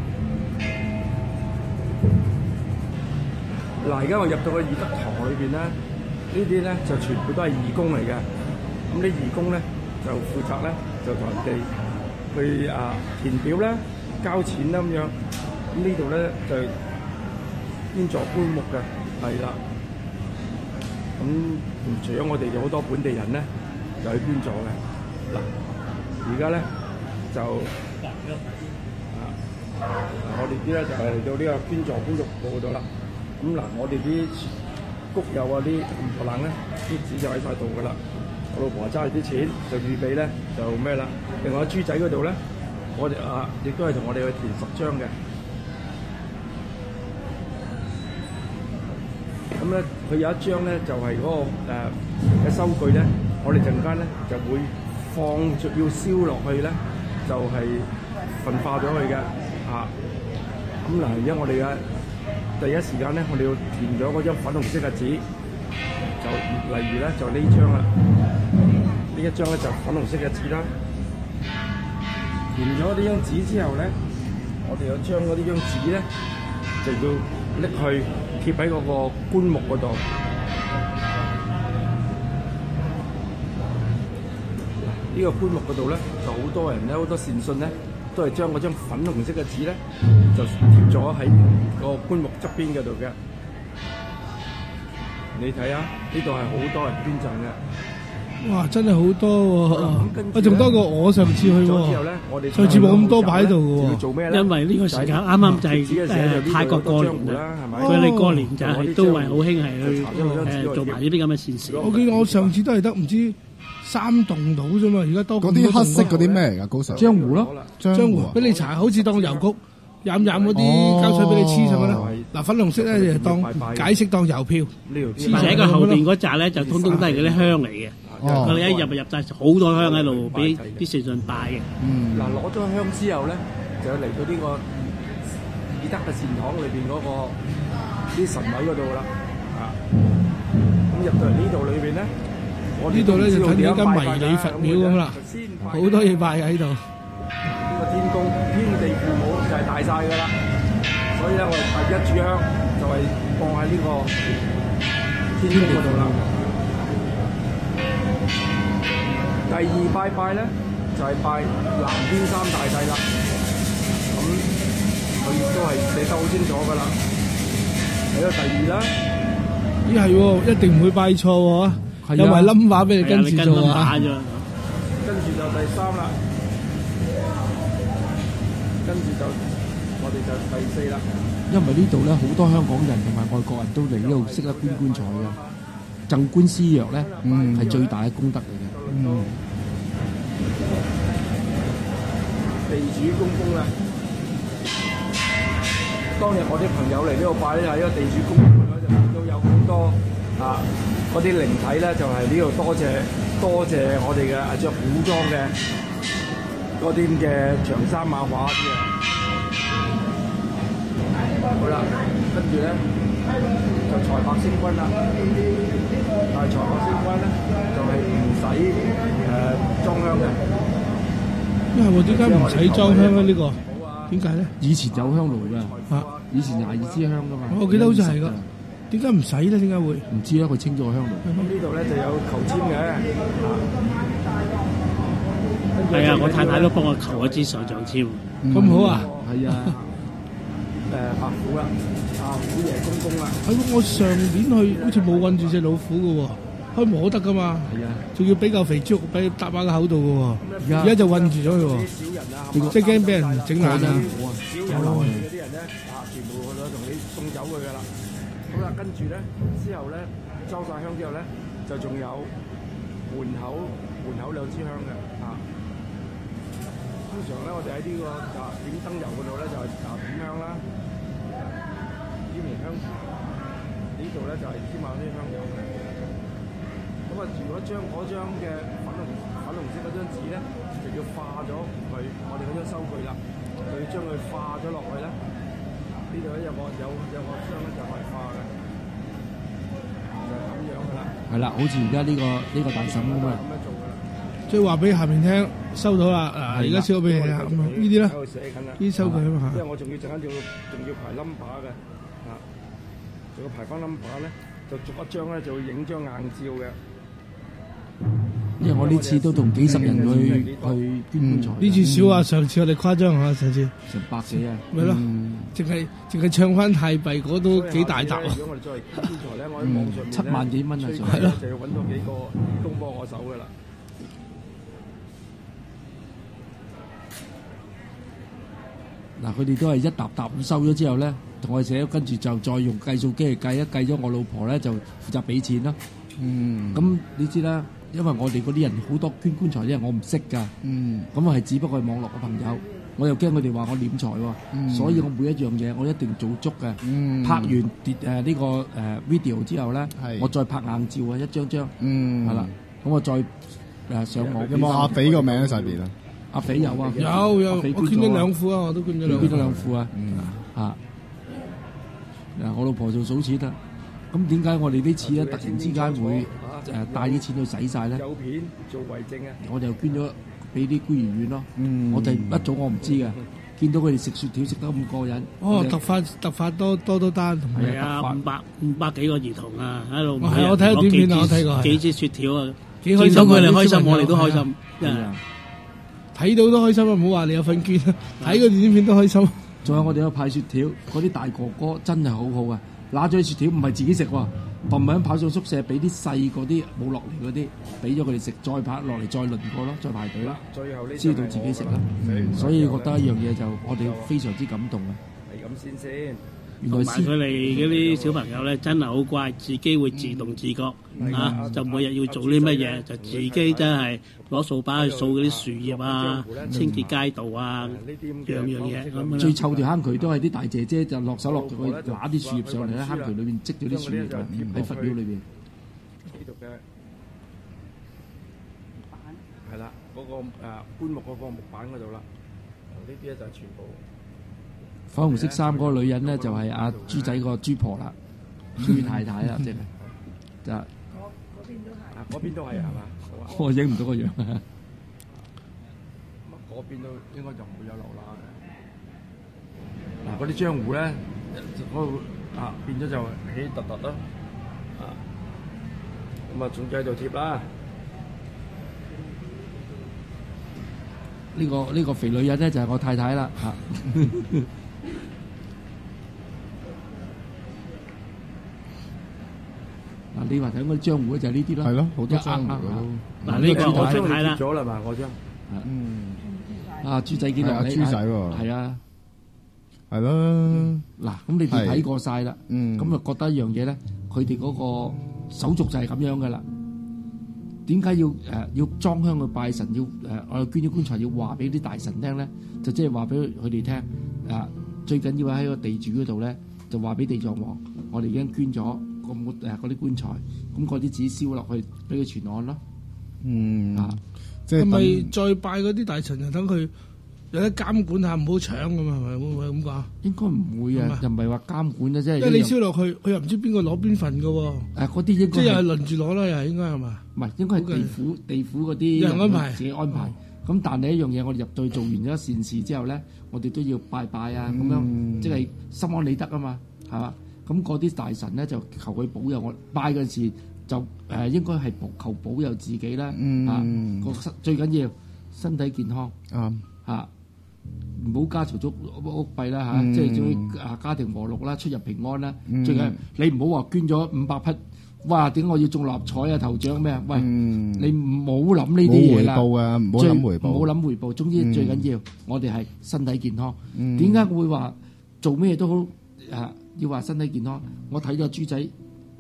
嗱，而家我入到個義德堂裏邊咧，呢啲咧就全部都係義工嚟嘅。咁啲義工咧就負責咧就同人哋去填表啦、交錢啦咁樣。咁呢度咧就捐助棺木嘅，係啦。咁除咗我哋有好多本地人咧，就去捐助嘅。嗱，而家咧就我哋啲咧就係嚟到呢個捐助棺木部度啦。咁嗱，我哋啲谷友啊，啲唔可能咧，啲紙就喺晒度噶啦。 我老婆揸住啲錢就預備咧就咩啦。另外豬仔嗰度咧，我哋亦都係同我哋去填10張嘅。咁咧佢有一張咧就係嗰個嘅收據咧，我哋陣間咧就會放著要燒落去咧，就係焚化咗佢嘅嚇。咁嗱，而家我哋嘅第一時間咧，我哋要填咗嗰張粉紅色嘅紙，就例如咧就呢張啦，呢一張咧就粉紅色嘅紙啦。填咗呢張紙之後咧，我哋要將嗰呢張紙咧就要拎去貼喺嗰個棺木嗰度。呢個棺木嗰度咧，就好多人咧，好多善信咧，都係將嗰張粉紅色嘅紙咧，就貼咗喺個棺木側邊嗰度嘅。你睇下，呢度係好多人捐贈嘅。 哇！真係好多喎，仲多過我上次去喎。上次冇咁多擺喺度嘅喎。 因為呢個時間啱啱就係泰國過年啦，佢哋過年就係都係好興係去做埋呢啲咁嘅善事。 我記得我上次都係得唔知3棟到啫嘛，而家多嗰啲黑色嗰啲咩嚟㗎？高 Sir 漿糊咯， 漿糊俾你搽，好似當郵局飲嗰啲膠水俾你黐上去啦。嗱，粉紅色咧就當解釋當郵票， 而且佢後邊嗰扎咧就通通都係嗰啲香嚟嘅。佢哋一入晒好多香喺度，俾啲善信拜嘅。 嗱，攞咗香之後咧，就嚟到呢個以德嘅善堂裏邊嗰個啲神位嗰度啦。咁入到嚟呢度裏邊咧，我呢度咧就睇到一間迷你佛廟咁啦，好多嘢拜喺度。 呢個天公天地父母就係大晒㗎啦，所以咧我哋第一炷香就係放喺呢個天公嗰度啦。第二拜咧就係拜南天三大帝啦，咁佢亦都係寫得好清楚㗎啦。睇到第二啦， 咦係喎，一定唔會拜錯喎，有埋冧把俾你跟住做啊。 跟住就第3啦，跟住就我哋就第4啦。 因為呢度咧好多香港人同埋外國人都嚟呢度識得捐棺材嘅，贈棺施藥咧係最大嘅功德嚟嘅。 地主公公啦，當日我啲朋友嚟呢度拜咧，係一個地主公公咧，就見到有好多嗰啲靈體咧，就係呢度多謝我哋嘅着古裝嘅嗰啲咁嘅長衫馬褂啲啊。好啦，跟住咧就財帛星君啦，但係財帛星君咧就係唔使裝香嘅。 因為我點解唔使裝香咧？呢個點解咧？ 以前有香爐㗎，以前22支香㗎嘛。 我記得好似係㗎。點解唔使咧？點解會？ 唔知啦，佢清咗個香爐。 咁呢度咧就有求籤嘅。 係啊，我太太都幫我求一支上象籤。 咁好啊？ 係啊。 白虎啦，虎爺公公啦。 係我上年去好似冇韞住隻老虎㗎喎。可以摸得噶嘛？係啊，仲要俾嚿肥豬肉俾搭喺個口度嘅喎。而家就韞住咗佢喎，即係驚俾人整爛啊！ 少人嗰啲人咧，全部都同你送走佢噶啦。好啦，跟住咧之後咧，裝晒香之後咧，就仲有門口2支香嘅通常咧，我哋喺呢個點燈油嗰度咧，就係點香啦，點完香，呢度咧就係添埋啲香油嘅。咁啊，如果將嗰張嘅粉紅色嗰張紙咧，就要化咗佢，我哋嗰張收據啦，就要將佢化咗落去咧。呢度咧有個箱咧就係化嘅，就係咁樣噶啦。 係啦，好似而家呢個大嬸咁啊。 即係話俾下面聽，收到啦。而家燒咗俾你啦。咁呢啲咧，呢啲收據啊嘛。 因為我仲要陣間仲要排 number 嘅，仲要排翻 number 咧，就逐一張咧就會影張硬照嘅。 因為我呢次都同幾十人去捐棺材。 呢次少啊，上次我哋誇張嚇，上次成100幾啊。 咪咯，淨係唱翻泰幣嗰都幾大沓喎。 如果我哋作為捐棺材咧，我喺網上面 7萬幾蚊啊， 係咯， 就要揾到幾個義工幫我手噶啦。 嗱，佢哋都係一沓沓咁收咗之後咧，同我寫，跟住就再用計數機去計，一計咗我老婆咧就負責俾錢咯。咁你知啦， 因為我哋嗰啲人好多捐棺材啲人我唔識㗎，咁我係只不過係網絡嘅朋友，我又驚佢哋話我斂財喎，所以我每一樣嘢我一定做足嘅。拍完呢個video 之後咧，我再拍硬照啊，一張張，係啦，咁我再上網。 有冇阿肥個名喺上邊啊？ 阿肥有啊， 有，我捐咗2副啊，我都捐咗2副啊，我老婆做數錢啦。咁點解我哋呢次咧突然之間會帶啲錢去使晒咧？ 有片做為證啊！ 我就捐咗俾啲孤兒院咯。我哋一早我唔知嘅，見到佢哋食雪條食得咁過癮。 哦，突發多單， 係啊，500幾個兒童啊，喺度。 係我睇咗短片啊，我睇過幾支雪條啊， 幾開心。 見到佢哋開心，我哋都開心。 睇到都開心啊！唔好話你有份捐啊，睇個短片都開心。 仲有我哋有派雪條，嗰啲大哥哥真係好好啊！拿咗啲雪條唔係自己食喎，冚唪唥跑上宿舍俾啲細嗰啲冇落嚟嗰啲，俾咗佢哋食，再拍落嚟再輪過咯，再排隊啦，知道自己食啦。所以覺得一樣嘢就我哋非常之感動啊！ 係咁先。 同埋佢哋嗰啲小朋友咧，真係好乖，自己會自動自覺啊！就每日要做啲乜嘢，就自己真係攞掃把去掃嗰啲樹葉啊，清潔街道啊，樣嘢咁。 最臭條坑渠都係啲大姐姐就落手落腳去拿啲樹葉上嚟喺坑渠裏邊積咗啲樹葉喺佛廟裏邊。 呢度嘅係啦，嗰個棺木嗰個木板嗰度啦，呢啲咧就係全部。 粉紅色衫嗰個女人咧就係阿豬仔個豬婆啦，豬太太啦，即係就嗰邊都係嘛？ 我影唔到個樣啊！ 嗰邊都應該就唔會有流啦嘅。嗱，嗰啲漿糊咧，嗰度變咗就起突突咯，咁仲繼續貼啦。 呢個肥女人咧就係我太太啦嚇。嗱，你話睇嗰啲漿糊就係呢啲咯， 係咯，好多漿糊。 嗱，呢個我張睇啦， 咗啦嘛，我張。 豬仔見到你， 豬仔喎， 係啊， 係咯。 嗱，咁你哋睇過晒啦，咁就覺得一樣嘢咧，佢哋嗰個手續就係咁樣噶啦。點解要裝香去拜神？我哋捐咗棺材要話俾啲大神聽咧，就即係話俾佢哋聽。最緊要喺個地主嗰度咧，就話俾地藏王，我哋已經捐咗嗰啲棺材，咁嗰啲紙燒落去俾佢傳案咯。 即係咪再拜嗰啲大神，就等佢有得監管下，唔好搶咁啊？係咪會唔會咁講？ 應該唔會啊，又唔係話監管啊，即係。 因為你燒落去，佢又唔知邊個攞邊份噶喎。 嗰啲應該即係又係輪住攞啦，又係應該係嘛？ 唔係，應該係地府嗰啲人安排， 自己安排。咁但係一樣嘢，我哋入到去做完咗善事之後咧，我哋都要拜拜啊，咁樣即係心安理得啊嘛，係嘛？咁嗰啲大神咧就求佢保佑我，拜嗰陣時就應該係求保佑自己啦，最緊要身體健康，唔好家嘈屋閉啦嚇，即係最家庭和睦啦，出入平安啦。最緊要你唔好話捐咗500匹，哇！點解我要中六合彩啊頭獎咩啊？喂，你唔好諗呢啲嘢啦，唔好諗回報。總之最緊要我哋係身體健康。點解會話做咩都好要話身體健康？我睇咗豬仔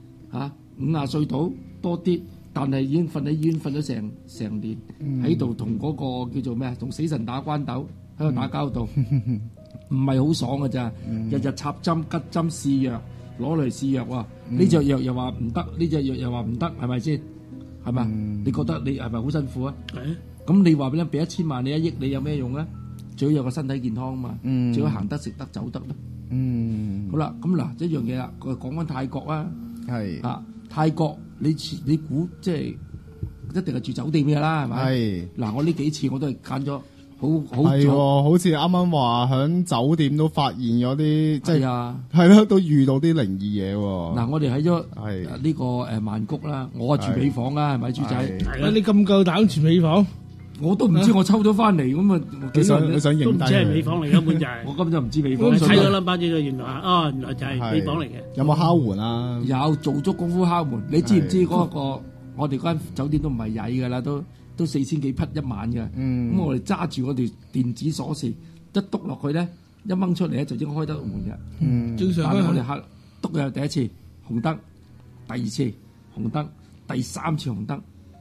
50歲到多啲，但係已經瞓喺醫院瞓咗成年，喺度同嗰個叫做咩啊？同死神打關鬥，喺度打交道，唔係好爽㗎咋？日日插針、吉針、試藥，攞嚟試藥喎。呢隻藥又話唔得，呢隻藥又話唔得，係咪先？係咪？你覺得你係咪好辛苦啊？咁你話俾你俾1000萬，你1億，你有咩用咧？最好有個身體健康啊嘛，最好行得、食得、走得咯。好啦，咁嗱一樣嘢啦，講翻泰國啊，泰國你估即係一定係住酒店嘅啦，係咪？嗱，我呢幾次我都係揀咗好似啱啱話響酒店都發現咗啲，即係係咯，都遇到啲靈異嘢喎。 嗱，我哋喺咗呢個曼谷啦，我住尾房啦，係咪豬仔？ 你咁夠膽住尾房？ 我都唔知我抽咗翻嚟咁啊！ 你想影低？ 都唔知係尾房嚟，根本就係我根本就唔知尾房。 睇咗冧巴知道原來就係尾房嚟嘅。 有冇敲門啊？ 有做足功夫敲門。你知唔知嗰個我哋間酒店都唔係曳噶啦，都4000幾匹一晚嘅。咁我哋揸住嗰條電子鎖匙，一篤落去咧，一掹出嚟咧就應該開得門嘅。 正常。 但係我哋篤嘅第一次紅燈，第二次紅燈，第3次紅燈。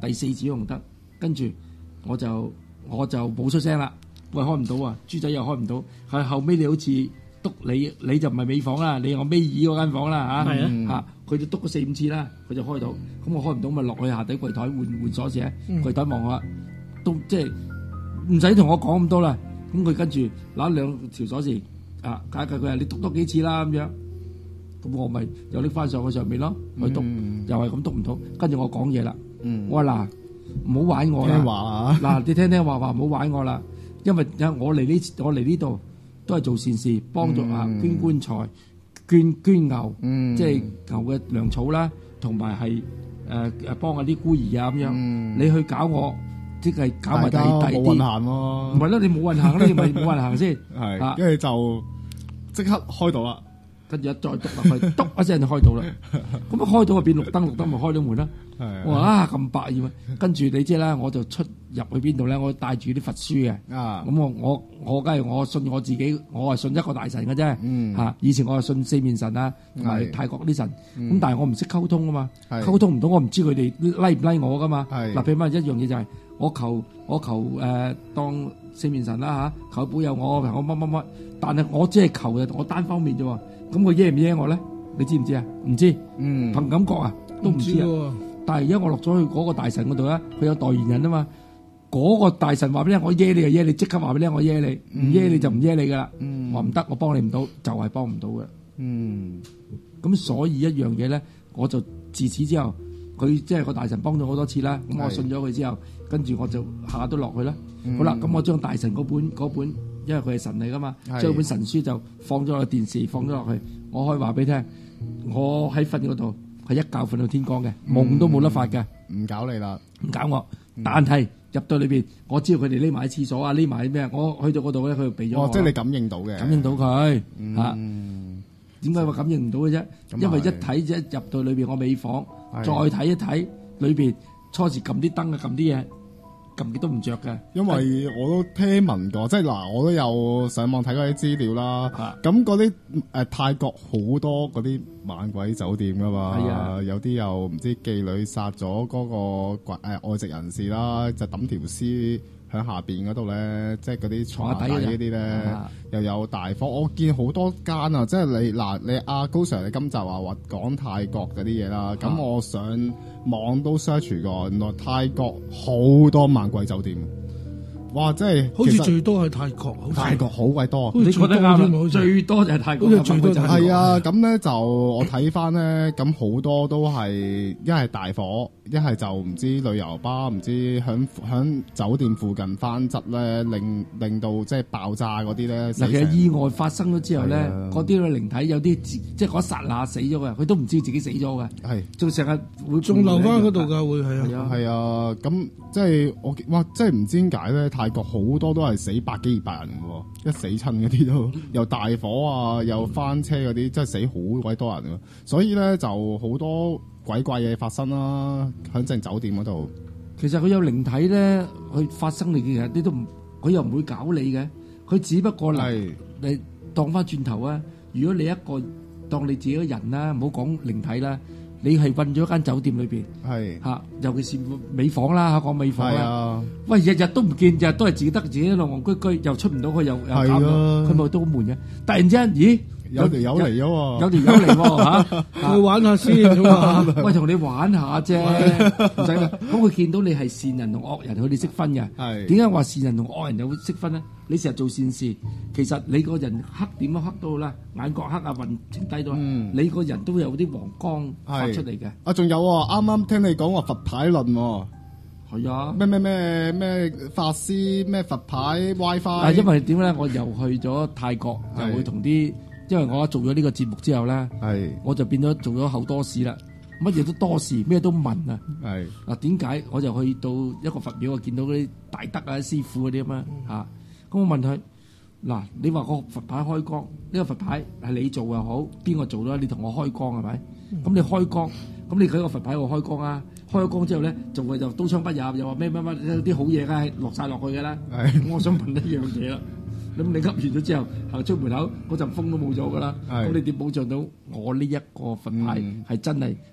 第4次紅燈，跟住我就冇出聲啦。喂，開唔到啊！豬仔又開唔到，係後尾你好似督你就唔係尾房啦，你我尾二嗰間房啦嚇，佢就督咗4-5次啦，佢就開到。咁我開唔到，咪落去下底櫃台換鎖匙，櫃台望下，都即係唔使同我講咁多啦。咁佢跟住攞2條鎖匙解佢話你督多幾次啦咁樣。咁我咪又拎翻上去上面咯，去督又係咁督唔到。跟住我講嘢啦，我話嗱唔好玩我啦，嗱你聽話唔好玩我啦。因為我嚟呢度都係做善事，幫助捐棺材、捐牛，即係牛嘅糧草啦，同埋係幫下啲孤兒啊咁樣。你去搞我，即係搞埋第啲， 冇運行喎。 唔係啦，你冇運行啦，你咪冇運行先。 係，跟住就即刻開到啦。 跟住再篤落去，篤一聲就開到啦。咁啊開到就變綠燈咪開到門啦。我話咁百厭啊！跟住你知啦，我就出入去邊度咧？我帶住啲佛書嘅。咁我梗係我信我自己，我係信一個大神嘅啫。嚇！以前我係信4面神啊，同埋泰國啲神。咁但係我唔識溝通啊嘛，溝通唔到，我唔知佢哋拉唔拉我噶嘛。嗱，譬如話一樣嘢就係我求當4面神啦嚇，求保佑我乜，但係我只係求嘅，我單方面啫喎。咁佢耶唔耶我咧？你知唔知啊？唔知，憑感覺啊，都唔知啊。但係而家我落咗去嗰個大神嗰度咧，佢有代言人啊嘛。嗰個大神話俾你聽，我耶你就耶你，即刻話俾你聽，我耶你，唔耶你就唔耶你噶啦。話唔得，我幫你唔到，就係幫唔到嘅。咁所以一樣嘢咧，我就自此之後，佢即係個大神幫咗好多次啦。咁我信咗佢之後，跟住我就下下都落去啦。好啦，咁我將大神嗰本。因為佢係神嚟噶嘛，將本神書就放咗落電視，放咗落去。我可以話俾你聽，我喺瞓嗰度係一覺瞓到天光嘅，夢都冇得發嘅。 唔搞你啦， 唔搞我。但係入到裏邊，我知道佢哋匿埋喺廁所啊，匿埋喺咩？我去到嗰度咧，佢就避咗我。 即係你感應到嘅， 感應到佢嚇。點解話感應唔到嘅啫？因為一睇一入到裏邊，我尾房，再睇一睇裏邊，初時撳啲燈啊，撳啲嘢。撳極都唔着嘅， 因為我都聽聞過，即係嗱，我都有上網睇過啲資料啦。咁嗰啲泰國好多嗰啲猛鬼酒店噶嘛，有啲又唔知妓女殺咗嗰個外籍人士啦，就抌條屍喺下邊嗰度咧，即係嗰啲床底嗰啲咧，又有大火。我見好多間啊，即係你阿高 Sir 你今集話講泰國嗰啲嘢啦，咁我上網都 search 過，原來泰國好多猛鬼酒店。哇！真係好似最多係泰國， 泰國好鬼多。 你覺得啱？最多就係泰國， 最多係啊！咁咧就我睇翻咧，咁好多都係一係大火，一係就唔知旅遊巴，唔知響酒店附近翻側咧，令到即係爆炸嗰啲咧。 嗱，其實意外發生咗之後咧，嗰啲靈體有啲即係嗰剎那死咗嘅，佢都唔知自己死咗嘅，係仲成日會仲留翻嗰度㗎，會係啊， 係啊，咁即係我哇，即係唔知點解咧。泰國好多都係死100幾200人喎，一死親嗰啲都又大火啊，又翻車嗰啲，真係死好鬼多人喎。所以咧就好多鬼怪嘢發生啦，喺正酒店嗰度。 其實佢有靈體咧，佢發生你其實啲都唔，佢又唔會搞你嘅，佢只不過你當翻轉頭啊！如果你一個當你自己嘅人啦，唔好講靈體啦。你係瞓咗間酒店裏邊，嚇，尤其是尾房啦，講尾房啦。喂，日日都唔見，日日都係自己得自己喺度戇居居，又出唔到去，又搞到，佢咪都好悶嘅。突然之間，咦？ 有條友嚟咗喎， 有條友嚟喎嚇， 去玩下先咁啊！ 喂，同你玩下啫，唔使啦。咁佢見到你係善人同惡人，佢哋識分嘅。點解話善人同惡人又會識分咧？你成日做善事，其實你個人黑點樣黑到啦，眼角黑啊，運程低到，你個人都有啲黃光發出嚟嘅。 啊，仲有喎，啱啱聽你講話佛牌論喎。 係啊， 咩法師咩佛牌 WiFi。 啊，因為點咧？我又去咗泰國，又會同啲。因為我做咗呢個節目之後咧，我就變咗做咗好多事啦，乜嘢都多事，咩都問啊。嗱，點解我就去到一個佛廟，我見到嗰啲大德啊、師傅嗰啲咁啊嚇，咁我問佢嗱，你話個佛牌開光，呢個佛牌係你做又好，邊個做啦？你同我開光係咪？咁你開光，咁你喺個佛牌度開光啊？開咗光之後咧，就刀槍不入，又話咩啲好嘢梗係落晒落去㗎啦。咁我想問一樣嘢啦。咁你噏完咗之後行出門口，嗰陣風都冇咗噶啦。咁你點保障到我呢一個佛牌係真係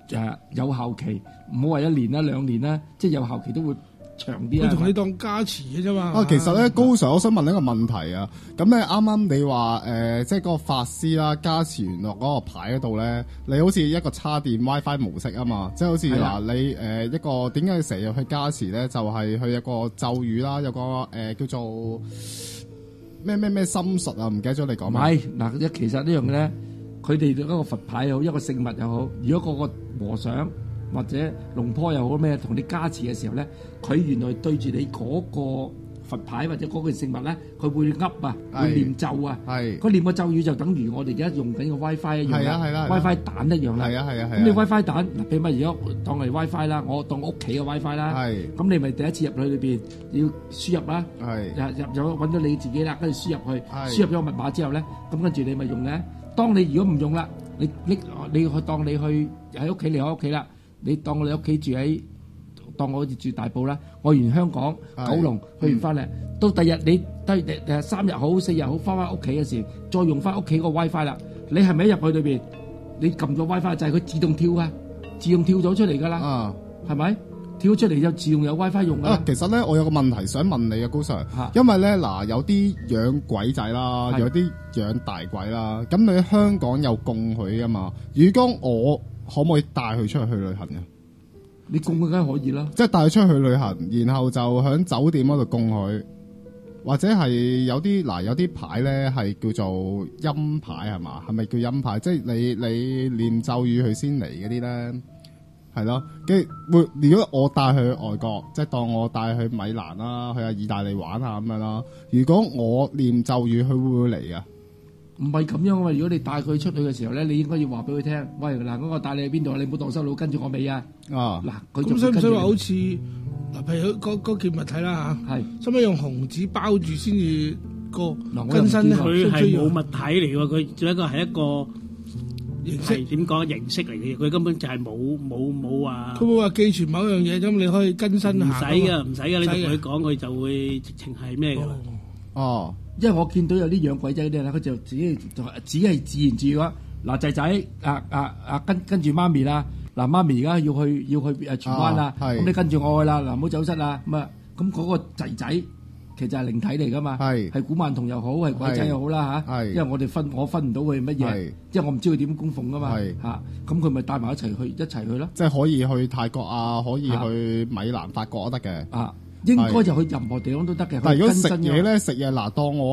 有效期，唔好話1年啦、2年啦，即係有效期都會長啲啊。 佢同你當加持嘅啫嘛。 其實咧，高 Sir，我想問一個問題啊。咁咧，啱啱你話即係嗰個法師啦，加持完落嗰個牌嗰度咧，你好似一個插電 WiFi 模式啊嘛，即係好似嗱你一個點解要成日去加持咧？就係佢有個咒語啦，有個叫做咩心術啊，唔記得咗你講。 唔係嗱，其實呢樣嘢咧，佢哋嗰個佛牌又好，一個聖物又好，如果個和尚或者龍婆又好咩，同你加持嘅時候咧，佢原來對住你嗰個佛牌或者嗰件聖物咧，佢會噏啊，會念咒啊，佢念個咒語就等於我哋而家用緊個 WiFi 一樣啦，WiFi 蛋一樣啦。咁你 WiFi 蛋嗱，譬如乜如果當係 WiFi 啦，我當屋企嘅 WiFi 啦，咁你咪第一次入去裏邊要輸入啦，入咗揾到你自己啦，跟住輸入去，輸入咗個密碼之後咧，咁跟住你咪用咧。當你如果唔用啦，你去當你去喺屋企離開屋企啦。你當我哋屋企住喺，當我好似住大埔啦，我完香港九龍去完翻嚟，到第日你3日好4日好翻屋企嘅時，再用翻屋企個 WiFi 啦，你係咪一入去裏邊，你撳咗 WiFi 就係佢自動跳噶，自動跳咗出嚟噶啦，係咪？跳出嚟就自動有 WiFi 用啦。 其實咧，我有個問題想問你啊，高 Sir，因為咧嗱，有啲養鬼仔啦，有啲養大鬼啦，咁你喺香港有供佢噶嘛？如果我可唔可以帶佢出去旅行嘅？ 你供佢梗係可以啦， 即係帶佢出去旅行，然後就喺酒店嗰度供佢，或者係有啲牌咧係叫做陰牌係嘛？係咪叫陰牌？即係你念咒語佢先嚟嗰啲咧，係咯。跟住如果我帶佢去外國，即係當我帶佢去米蘭啦，去下意大利玩下咁樣啦。如果我念咒語，佢會唔會嚟啊？ 唔係咁樣啊嘛！如果你帶佢出去嘅時候咧，你應該要話俾佢聽，喂嗱，嗰個帶你去邊度？你唔好蕩失路，跟住我尾啊！嗱， 咁使唔使話好似嗱，譬如嗰件物體啦嚇，使唔使用紅紙包住先至個更新咧？ 佢係冇物體嚟喎，佢只不過係一個形式，點講形式嚟嘅，佢根本就係冇話。 佢冇話寄存某樣嘢，咁你可以更新下。唔使㗎，唔使㗎，你同佢講，佢就會直情係咩㗎啦。 哦。因為我見到有啲養鬼仔嗰啲咧，佢就只係自言自語話：嗱仔仔，跟住媽咪啦，嗱媽咪而家要去荃灣啦，咁你跟住我去啦，嗱唔好走失啦，咁嗰個仔仔其實係靈體嚟噶嘛，係古曼童又好，係鬼仔又好啦嚇，因為我分唔到佢係乜嘢，即係我唔知佢點供奉噶嘛嚇，咁佢咪帶埋一齊去咯， 即係可以去泰國啊，可以去米蘭、法國都得嘅。 應該就去任何地方都得嘅。 但係如果食嘢咧，食嘢嗱，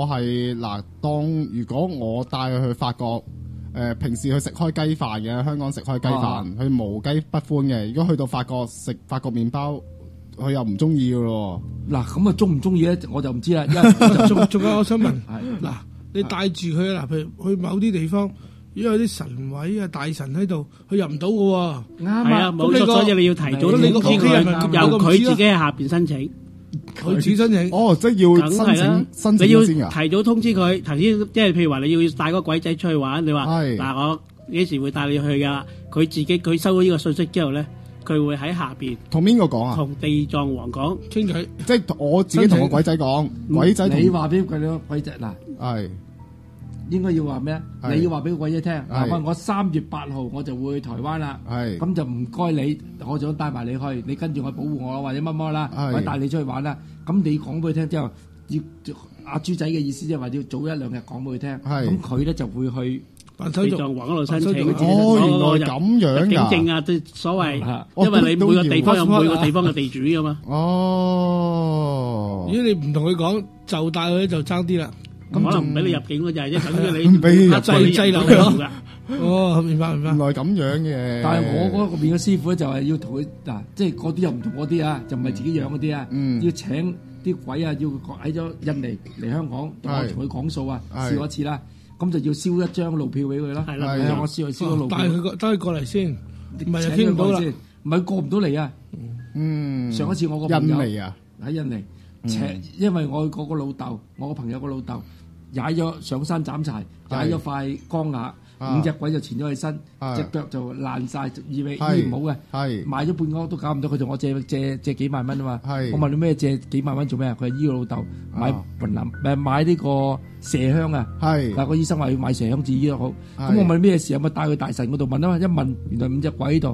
如果我帶佢去法國，平時佢食開雞飯嘅，香港食開雞飯，佢無雞不歡嘅。如果去到法國食法國麵包，佢又唔中意嘅咯。 嗱，咁啊中唔中意咧？我就唔知啦。因為仲有我想問，嗱，你帶住佢嗱，譬如去某啲地方，如果有啲神位啊、大神喺度，佢入唔到嘅喎。 啱啊，冇錯，所以你要提早通知佢，由佢自己喺下邊申請。 佢自己申請， 即係要申請你要先㗎。 提早通知佢，頭先即係譬如話你要帶嗰個鬼仔出去玩，你話嗱我幾時會帶你去㗎？佢收到呢個信息之後咧，佢會喺下邊同邊個講啊？ 同地藏王講傾偈， 即係我自己同個鬼仔講，鬼仔你話俾佢鬼仔嗱係。 應該要話咩？你要話俾個鬼仔聽，我3月8號我就會去台灣啦。咁就唔該你，我想帶埋你去，你跟住我保護我或者乜啦，或者帶你出去玩啦。咁你講俾佢聽之後，要阿豬仔嘅意思即係話要早1-2日講俾佢聽。咁佢咧就會去地藏王嗰度申請。 原來咁樣㗎。 警證啊，即所謂，因為你每個地方有每個地方嘅地主㗎嘛。 如果你唔同佢講，就帶佢就爭啲啦。 可能唔俾你入境嗰就係，即係等於你滯留㗎。明白。 原來咁樣嘅。 但係我嗰邊嘅師傅咧就係要同佢嗱，即係嗰啲又唔同嗰啲啊，就唔係自己養嗰啲啊，要請啲鬼啊，要喺咗印尼嚟香港，同佢講數啊，試過一次啦，咁就要燒一張路票俾佢啦。係啦，我燒咗路票。 帶佢過嚟先，唔係就傾唔到啦， 唔係過唔到嚟啊。上一次我個朋友喺印尼請，因為我個老豆，我個朋友個老豆。踩咗上山斬柴，踩咗塊鋼牙，5隻鬼就纏咗起身，隻腳就爛晒，醫唔好嘅，賣咗半個都搞唔到，佢同我借幾萬蚊啊嘛，我問你咩借幾萬蚊做咩啊？佢係醫個老豆買呢個麝香啊，但個醫生話要買麝香至醫得好，咁我問咩事啊？咪帶去大神嗰度問啊嘛，一問原來5隻鬼喺度，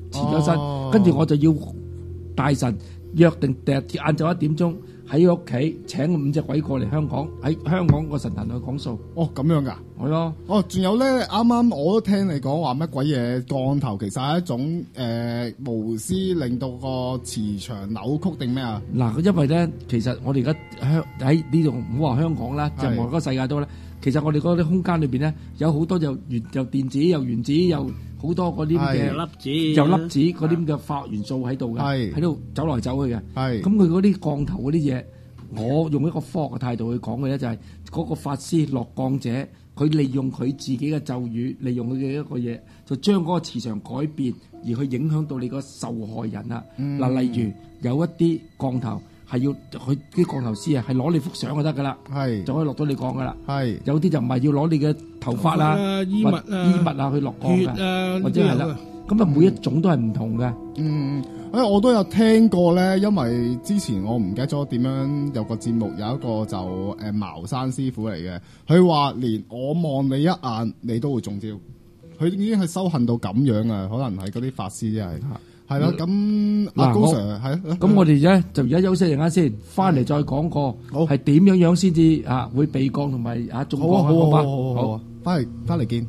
辭咗身，跟住我就要大神約定第日晏晝1點鐘喺屋企請5隻鬼過嚟香港，喺香港個神壇度講數。 哦，咁樣㗎？ 係咯。 哦，仲有咧，啱啱我都聽你講話乜鬼嘢降頭，其實係一種巫師令到個磁場扭曲定咩啊？ 嗱，因為咧，其實我哋而家喺呢度唔好話香港啦，就外個世界都咧，其實我哋嗰啲空間裏邊咧，有好多又電子又原子又好多嗰啲嘅粒子嗰啲咁嘅化學元素喺度嘅，喺度走來走去嘅。咁佢嗰啲降頭嗰啲嘢，我用一個科學嘅態度去講嘅咧，就係嗰個法師落降者，佢利用佢自己嘅咒語，利用佢嘅一個嘢，就將嗰個磁場改變，而去影響到你個受害人啦。嗱，例如有一啲降頭係要佢啲降頭師啊，係攞你幅相就得噶啦，就可以落到你降噶啦。有啲就唔係要攞你嘅頭髮啊、衣物啊去落降嘅，或者係啦。咁啊，每一種都係唔同嘅。 我都有聽過咧，因為之前我唔記得咗點樣有個節目，有一個就茅山師傅嚟嘅，佢話連我望你一眼，你都會中招。佢已經係修行到咁樣啊，可能係嗰啲法師真係係啦。咁阿高 Sir 係咁我哋咧就而家休息陣間先，翻嚟再講過係點樣先至會被降同埋中降好嘛？好， 翻嚟見。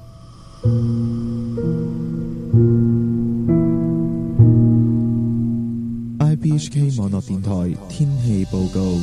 IBHK 網絡電台天氣報告。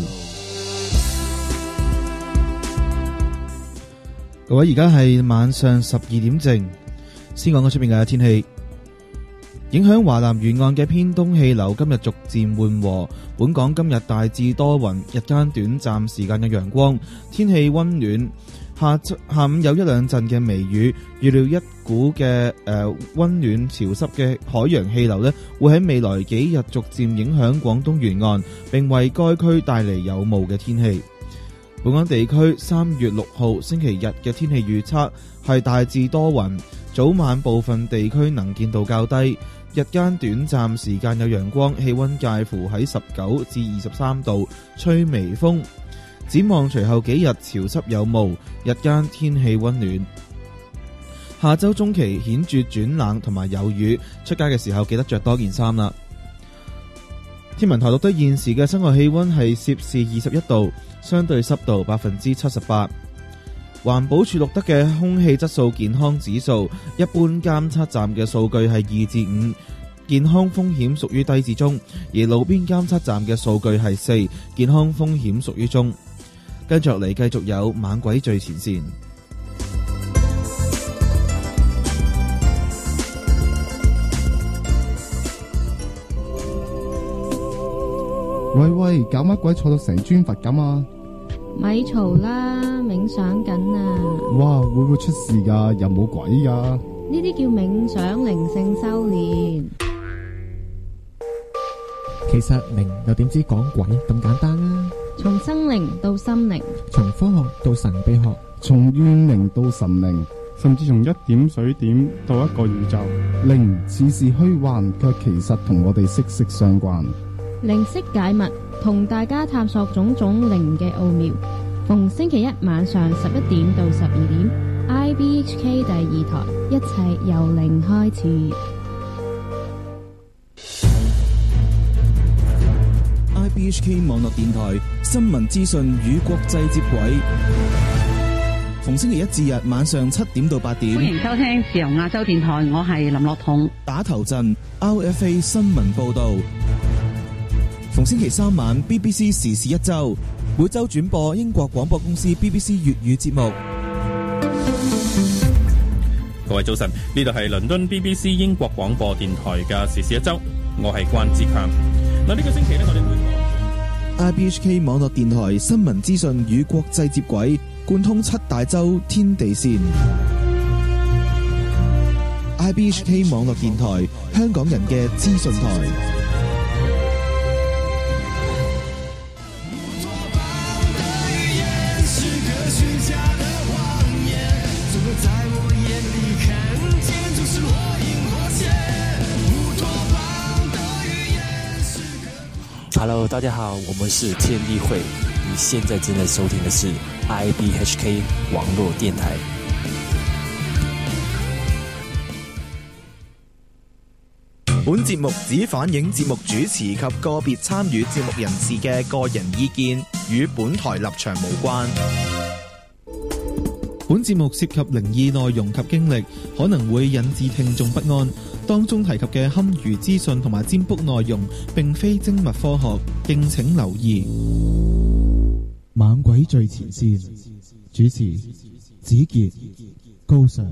各位，而家係晚上12點正，先講講出邊嘅天氣。影響華南沿岸嘅偏東氣流今日逐漸緩和，本港今日大致多雲，日間短暫時間嘅陽光，天氣溫暖。下午有一兩陣嘅微雨，預料一股嘅溫暖潮濕嘅海洋氣流呢，會喺未來幾日逐漸影響廣東沿岸，並為該區帶嚟有霧嘅天氣。本港地區3月6號星期日嘅天氣預測係大致多雲，早晚部分地區能見度較低，日間短暫時間有陽光，氣溫介乎喺19至23度，吹微風。展望隨後幾日潮濕有霧，日間天氣溫暖。下周中期顯著轉冷同埋有雨，出街嘅時候記得着多件衫啦。天文台錄得現時嘅室外氣溫係攝氏21度，相對濕度78%。環保署錄得嘅空氣質素健康指數，一般監測站嘅數據係2至5，健康風險屬於低至中；而路邊監測站嘅數據係4，健康風險屬於中。跟住落嚟，繼續有猛鬼最前線。 喂，搞乜鬼坐到成尊佛咁啊？ 咪嘈啦，冥想緊啊！ 哇，會唔會出事㗎？有冇鬼㗎？ 呢啲叫冥想靈性修煉。 其實靈又點知講鬼咁簡單啊？ 從生靈到心靈， 從科學到神秘學， 從怨靈到神靈， 甚至從一點水點到一個宇宙。 靈似是虛幻，卻其實同我哋息息相關。 靈識解密，同大家探索種種靈嘅奧妙。逢星期一晚上11點到12點 ，IBHK 第2台，一切由零開始。 IBHK 網絡電台新聞資訊與國際接軌，逢星期一至日晚上7點到8點。 歡迎收聽自由亞洲電台，我係林樂彤。 打頭陣 RFA 新聞報道，逢星期三晚 BBC 時事一周，每周轉播英國廣播公司 BBC 粵語節目。 各位早晨，呢度係倫敦 BBC 英國廣播電台嘅時事一周，我係關志強。嗱，呢個星期呢，我哋會 IBHK 網絡電台新聞資訊與國際接軌，貫通7大洲天地線。IBHK 網絡電台，香港人嘅資訊台。 Hello， 大家好，我們是天地會，你現在正在收聽的是 IBHK 網絡電台。 本節目只反映節目主持及個別參與節目人士嘅個人意見，與本台立場無關。 本節目涉及靈異內容及經歷，可能會引致聽眾不安。當中提及嘅堪輿資訊同埋占卜內容，並非精密科學，敬請留意。 猛鬼最前線，主持子傑、高 Sir。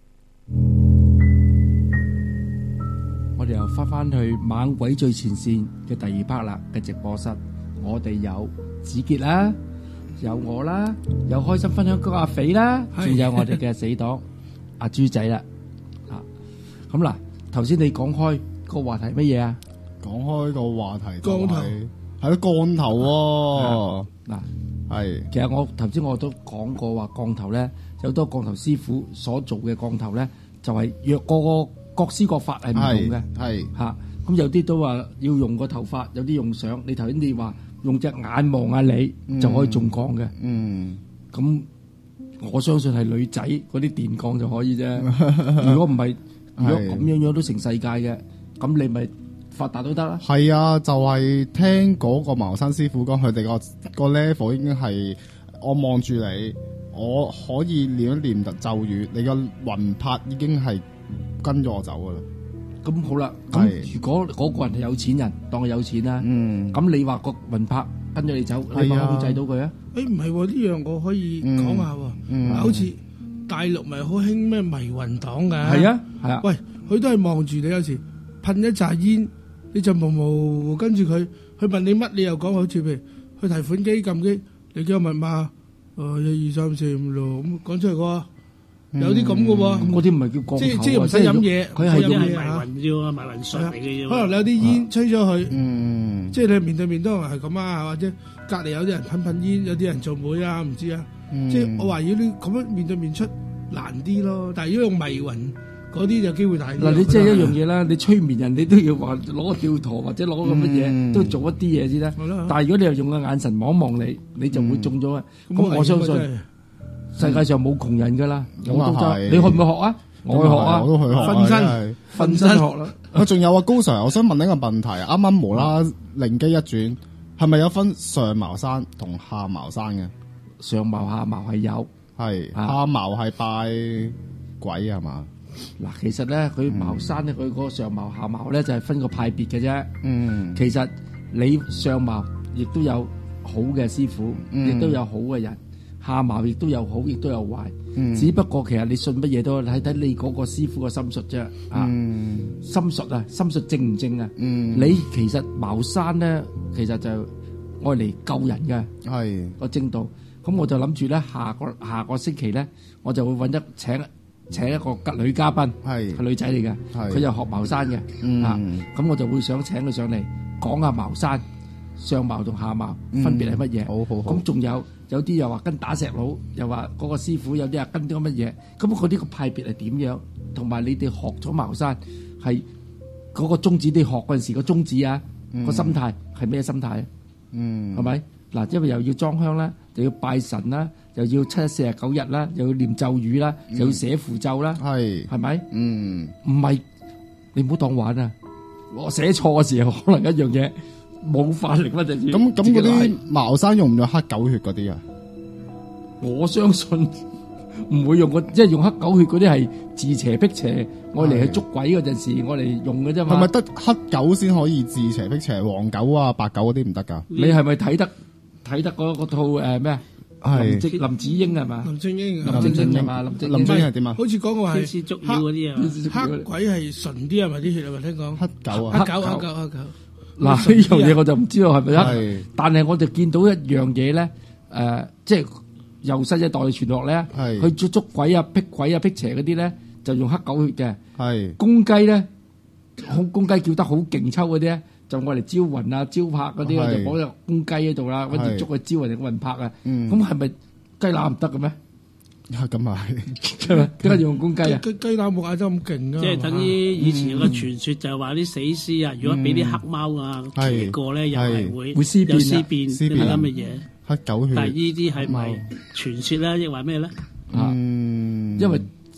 我哋又翻去猛鬼最前線嘅第二 part 啦嘅直播室，我哋有子傑啦，有我啦，有開心分享嗰個阿肥啦，仲有我哋嘅死黨阿豬仔啦。咁嗱，頭先你講開個話題乜嘢啊？ 講開個話題就係咯降頭喎。 嗱，係其實我頭先我都講過話降頭咧，有好多降頭師傅所做嘅降頭咧，就係若個各施各法係唔同嘅，係嚇。咁有啲都話要用個頭髮，有啲用相。你頭先你話用隻眼望下你就可以中降嘅，咁我相信係女仔嗰啲電降就可以啫。如果唔係，如果咁樣都成世界嘅，咁你咪發達都得啦。 係啊，就係聽嗰個茅山師傅講，佢哋個 level 已經係我望住你，我可以念一念咒語，你個魂魄已經係跟咗我走噶啦。 咁好啦，咁如果嗰個人係有錢人，當佢有錢啦，咁你話個魂魄跟咗你走，你咪控制到佢啊？ 誒唔係喎，呢樣我可以講下喎，好似大陸咪好興咩迷魂黨㗎？ 係啊，係啊。 喂，佢都係望住你，有時噴一紮煙，你就模跟住佢，佢問你乜，你又講好似譬如去提款機撳機，你叫個密碼1 2 3 4 5 6咁講出嚟個。有啲咁嘅喎， 咁嗰啲唔係叫降頭， 即係唔使飲嘢， 佢係用迷魂啫，迷魂術嚟嘅啫。 可能你有啲煙吹咗去，即係你面對面都係咁啊，或者隔離有啲人噴煙，有啲人做媒啊，唔知啊。即係我懷疑你咁樣面對面出難啲咯，但係如果用迷魂嗰啲就機會大啲。 嗱，你即係一樣嘢啦，你催眠人你都要話攞個吊陀或者攞個乜嘢，都做一啲嘢先得。但係如果你又用個眼神望一望你，你就會中咗啊。咁我相信世界上冇窮人噶啦，我都得。你去唔去學啊？我去學啊， 我都去學。 瞓身學啦。 我仲有啊，高 Sir，我想問一個問題，啱啱無啦靈機一轉，係咪有分上茅山同下茅山嘅？ 上茅下茅係有， 係下茅係拜鬼係嘛？ 嗱，其實咧佢茅山咧，佢個上茅下茅咧就係分個派別嘅啫。其實你上茅亦都有好嘅師傅，亦都有好嘅人。下茅亦都有好，亦都有壞。只不過其實你信乜嘢都睇你嗰個師傅嘅心術啫。心術啊，心術正唔正啊？你其實茅山咧，其實就愛嚟救人嘅，係個正道。咁我就諗住咧，下個星期咧，我就會請一個女嘉賓，係個女仔嚟嘅，佢就學茅山嘅。咁我就會想請佢上嚟講下茅山上茅同下茅分別係乜嘢。咁仲有啲又話跟打石佬，又話嗰個師傅有啲跟啲乜嘢，咁嗰啲個派別係點樣？同埋你哋學咗茅山係嗰個宗旨，你學嗰陣時個宗旨啊，個心態係咩心態啊？係咪？嗱，因為又要裝香啦，又要拜神啦，又要749日啦，又要念咒語啦，又要寫符咒啦，係咪？唔係你唔好當玩啊！我寫錯嘅時候，可能一樣嘢。冇法力乜就咁嗰啲茅山用唔用黑狗血嗰啲啊？ 我相信唔會用即係用黑狗血嗰啲係自邪辟邪，我嚟去捉鬼嗰陣時，我嚟用嘅啫嘛。 係咪得黑狗先可以自邪辟邪？黃狗啊、白狗嗰啲唔得㗎？ 你係咪睇得嗰套咩啊？係林子英係嘛？ 林正英係嘛？林正英係點啊？ 好似講過係天師捉妖嗰啲啊， 黑鬼係純啲係咪啲血係咪聽講？ 黑狗啊， 黑狗。 嗱，呢樣嘢我就唔知道係咪啦，但係我就見到一樣嘢咧，即係由細一代傳落咧，去捉鬼啊、辟鬼啊、辟邪嗰啲咧，就用黑狗血嘅。係公雞咧，公雞叫得好勁抽嗰啲咧，就愛嚟招魂啊、招魄嗰啲，我就綁隻公雞喺度啦，跟住捉佢招人哋嘅魂魄啊。咁係咪雞乸唔得嘅咩？ 咁啊係咪？點解要用公雞啊？ 雞乸冇嗌得咁勁啊！ 即係等於以前個傳說就係話啲死屍啊，如果俾啲黑貓啊騎過咧，又係會屍變、 屍變啲咁嘅嘢。 黑狗血。 但係呢啲係咪傳說咧，亦話咩咧？ 因為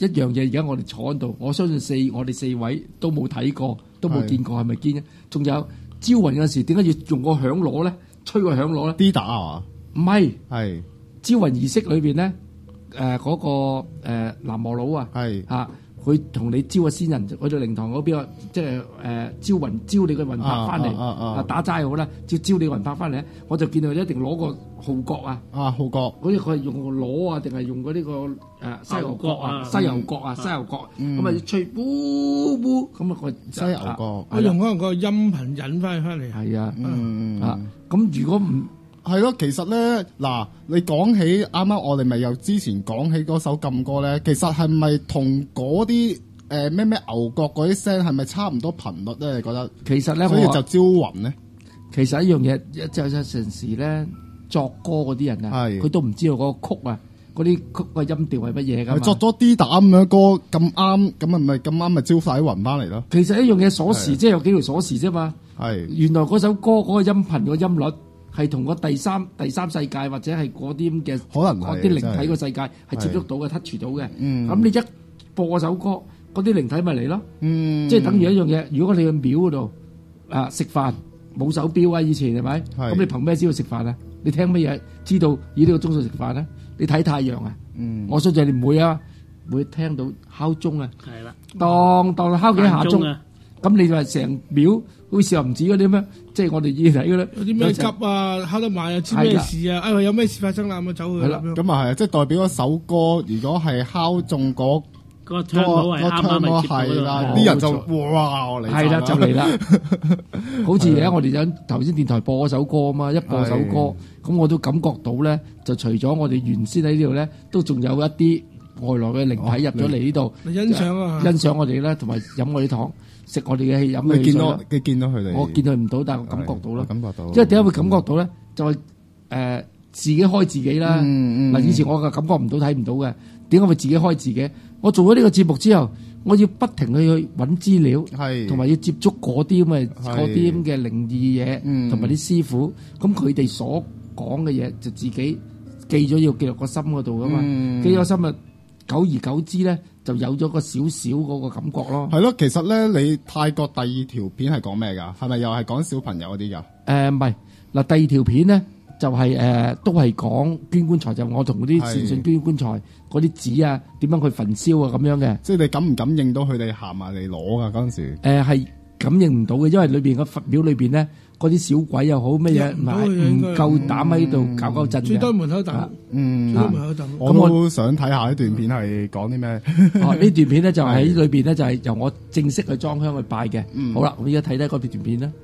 一樣嘢，而家我哋坐喺度，我相信我哋四位都冇睇過，都冇見過，係咪堅嘅？仲有招魂嗰時，點解要用個響鑼咧？吹個響鑼咧 ？D 打啊？ 唔係， 係招魂儀式裏邊咧，嗰個南無佬啊， 係嚇。佢同你招個仙人去到靈堂嗰邊啊，即係招魂招你個魂魄翻嚟，打齋好啦，招你個魂魄翻嚟咧，我就見到佢一定攞個號角啊， 號角， 好似佢係用個鑼啊，定係用嗰啲個西牛角啊，西牛角，咁啊吹嗚嗚，咁啊個西牛角， 我用可能個音頻引翻嚟， 係啊，咁如果唔係咯，其實咧嗱，你講起啱啱我哋咪又之前講起嗰首禁歌咧，其實係咪同嗰啲咩牛角嗰啲聲係咪差唔多頻率咧？你覺得？ 其實咧， 所以就招魂咧。其實一樣嘢，就有陣時咧作歌嗰啲人啊，佢都唔知道嗰個曲啊，嗰啲曲個音調係乜嘢㗎嘛。 作咗 D 打咁樣歌咁啱，咁咪咁啱咪招晒啲魂翻嚟咯。 其實一樣嘢鎖匙，即係有幾條鎖匙啫嘛。 係原來嗰首歌嗰個音頻個音率。係同個第三世界或者係嗰啲咁嘅可能嗰啲靈體個世界係接觸到嘅 touch 到嘅，咁你一播首歌，嗰啲靈體咪嚟咯，即係等於一樣嘢。如果你去廟嗰度食飯冇手錶啊，以前係咪？咁你憑咩知道食飯啊？你聽乜嘢知道以呢個鐘數食飯咧？你睇太陽啊？我相信你唔會啊，會聽到敲鐘啊， 係啦， 當敲幾下鐘啊，咁你就係成廟。好似又唔止嗰啲咩，即係我哋以前睇嘅咧。 有啲咩急啊，敲得慢啊，知咩事啊？有咩事發生啦，咁啊走去。 係啦，咁啊係，即係代表嗰首歌，如果係敲中嗰個槍口係啱啱咪接到嗰度， 啲人就哇嚟。 係啦，就嚟啦。好似而家我哋喺頭先電台播嗰首歌啊嘛，一播首歌，咁我都感覺到咧，就除咗我哋原先喺呢度咧，都仲有一啲外來嘅靈體入咗嚟呢度， 欣賞我哋咧，同埋飲我哋糖。食我哋嘅氣飲嘅氣水啦，你見到佢哋， 我見佢唔到，但係我感覺到啦。 感覺到， 因為點解會感覺到咧？就係自己開自己啦。嗱，以前我嘅感覺唔到、睇唔到嘅，點解會自己開自己？我做咗呢個節目之後，我要不停去揾資料，同埋要接觸嗰啲咁嘅靈異嘢，同埋啲師傅。咁佢哋所講嘅嘢就自己記咗，要記落個心嗰度噶嘛。記咗心啊，久而久之咧。就有咗個少少嗰個感覺咯。 係咯，其實咧，你泰國第二條片係講咩㗎？係咪又係講小朋友嗰啲㗎？ 唔係，嗱，第二條片咧就係都係講捐棺材，就我同嗰啲善信捐棺材嗰啲紙啊，點樣去焚燒啊咁樣嘅。 即係你感唔感應到佢哋行埋嚟攞㗎嗰陣時？ 係感應唔到嘅，因為裏邊個佛廟裏邊咧。嗰啲小鬼又好乜嘢，唔夠膽喺度搞震嘅。 最多門口等，最多門口等。 我都想睇下呢段片係講啲咩。 呢段片咧就喺裏邊咧就係由我正式去裝香去拜嘅。好啦，我而家睇睇嗰段片啦。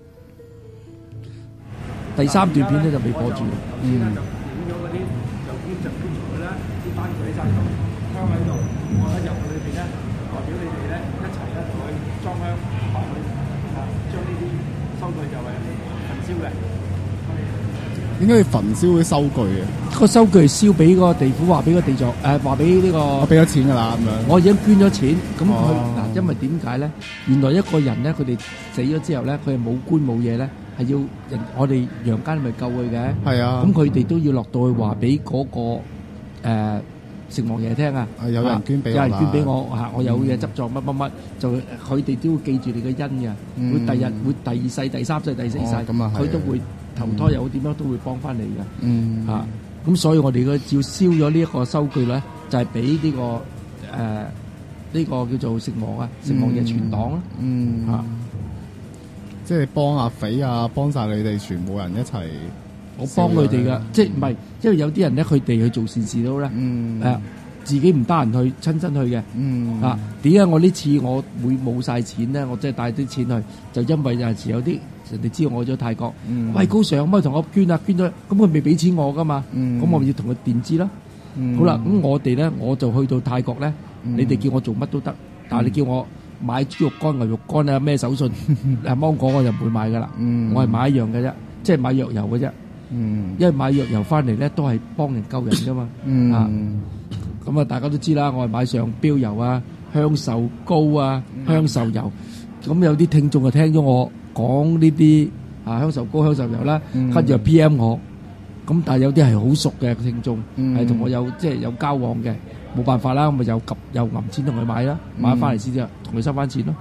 第三段片咧就未播住。 就點咗嗰啲就捐材啦，啲班鬼晒度香喺度，我一入去裏邊咧，代表你哋咧一齊咧同佢裝香拜佢將呢啲收據就係。燒嘅， 點解要焚燒啲收據嘅？ 個收據燒俾個地府，話俾個地藏，話俾呢個。 我俾咗錢㗎啦，咁樣。 我已經捐咗錢，咁佢嗱，因為點解咧？原來一個人咧，佢哋死咗之後咧，佢係冇官冇嘢咧，係要人我哋陽間咪救佢嘅。係啊。咁佢哋都要落到去話俾嗰個城隍爺聽啊！ 有人捐俾我， 有人捐俾我嚇，我有嘢執作乜乜乜，就佢哋都會記住你嘅恩嘅，會第日會第二世、第三世、第四世，佢都會投胎又好點樣都會幫翻你嘅。嚇，咁所以我哋嘅要燒咗呢一個收據咧，就係俾呢個呢個叫做城隍啊，城隍爺傳黨啦。嚇， 即係幫阿匪啊，幫晒你哋全部人一齊。 我幫佢哋噶，即係唔係？因為有啲人咧，佢哋去做善事都咧，自己唔得閒去親身去嘅。點解我呢次我會冇晒錢咧？我即係帶啲錢去，就因為有陣時有啲人哋知道我去咗泰國，喂高尚，可唔可以同我捐啊？捐咗，咁佢未俾錢我噶嘛？咁我咪要同佢墊資啦。好啦，咁我哋咧，我就去到泰國咧，你哋叫我做乜都得，但係你叫我買豬肉乾、牛肉乾啊，咩手信芒果我就唔會買噶啦。我係買一樣嘅啫，即係買藥油嘅啫。因為買藥油翻嚟咧，都係幫人救人噶嘛。咁啊，大家都知啦，我係買上標油啊、香壽膏啊、香壽油。咁有啲聽眾就聽咗我講呢啲香壽膏、香壽油啦，跟住就 PM 我。咁但係有啲係好熟嘅聽眾，係同我有即係有交往嘅， 冇辦法啦，咁咪又揞錢同佢買啦，買翻嚟先之後同佢收翻錢咯。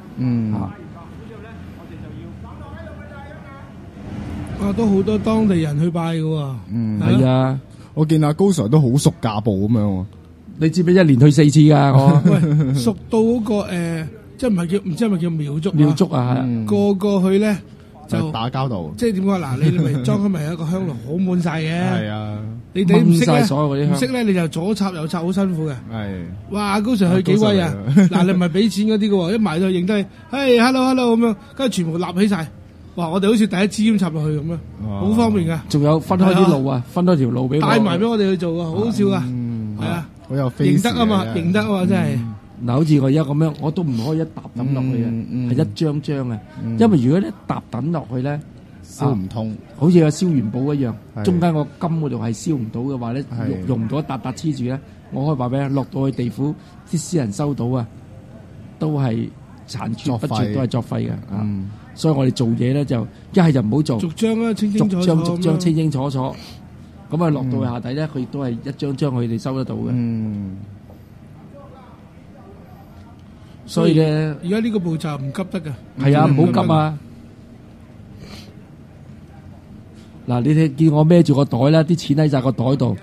都好多當地人去拜嘅喎。 係啊， 我見阿高 Sir 都好熟架步咁樣喎。 你知唔知一年去4次㗎？我喂，熟到嗰個即係唔知係咪叫廟祝啊？ 廟祝啊， 個個去咧就打交道。 即係點講嗱？你咪裝開咪有一個香爐好滿晒嘅。 係啊， 你哋唔識咧， 唔識咧你就左插右插，好辛苦嘅。 係。 哇！高 Sir 去幾威啊？嗱，你唔係俾錢嗰啲嘅喎，一埋到去認低，嘿 hello 咁樣，跟住全部立起晒。哇！我哋好似第一支咁插落去咁樣，好方便噶。 仲有分開啲路啊，分開條路俾我。 帶埋俾我哋去做啊，好好笑噶。係啊， 好有認得啊嘛，認得啊嘛，真係。 嗱，好似我而家咁樣，我都唔可以一沓抌落去嘅，係一張張嘅。因為如果一沓抌落去咧， 燒唔通， 好似個燒元寶一樣，中間個金嗰度係燒唔到嘅話咧，用唔到一沓沓黐住咧，我可以話俾你，落到去地府啲私人收到啊，都係殘缺不絕，都係作廢嘅。所以我哋做嘢咧就一係就唔好做， 逐張啊，清清楚楚， 逐張清清楚楚。咁啊落到去下底咧，佢亦都係一張張佢哋收得到嘅。所以咧， 而家呢個步驟唔急得㗎。 係啊，唔好急啊！嗱，你哋見我孭住個袋啦，啲錢喺晒個袋度。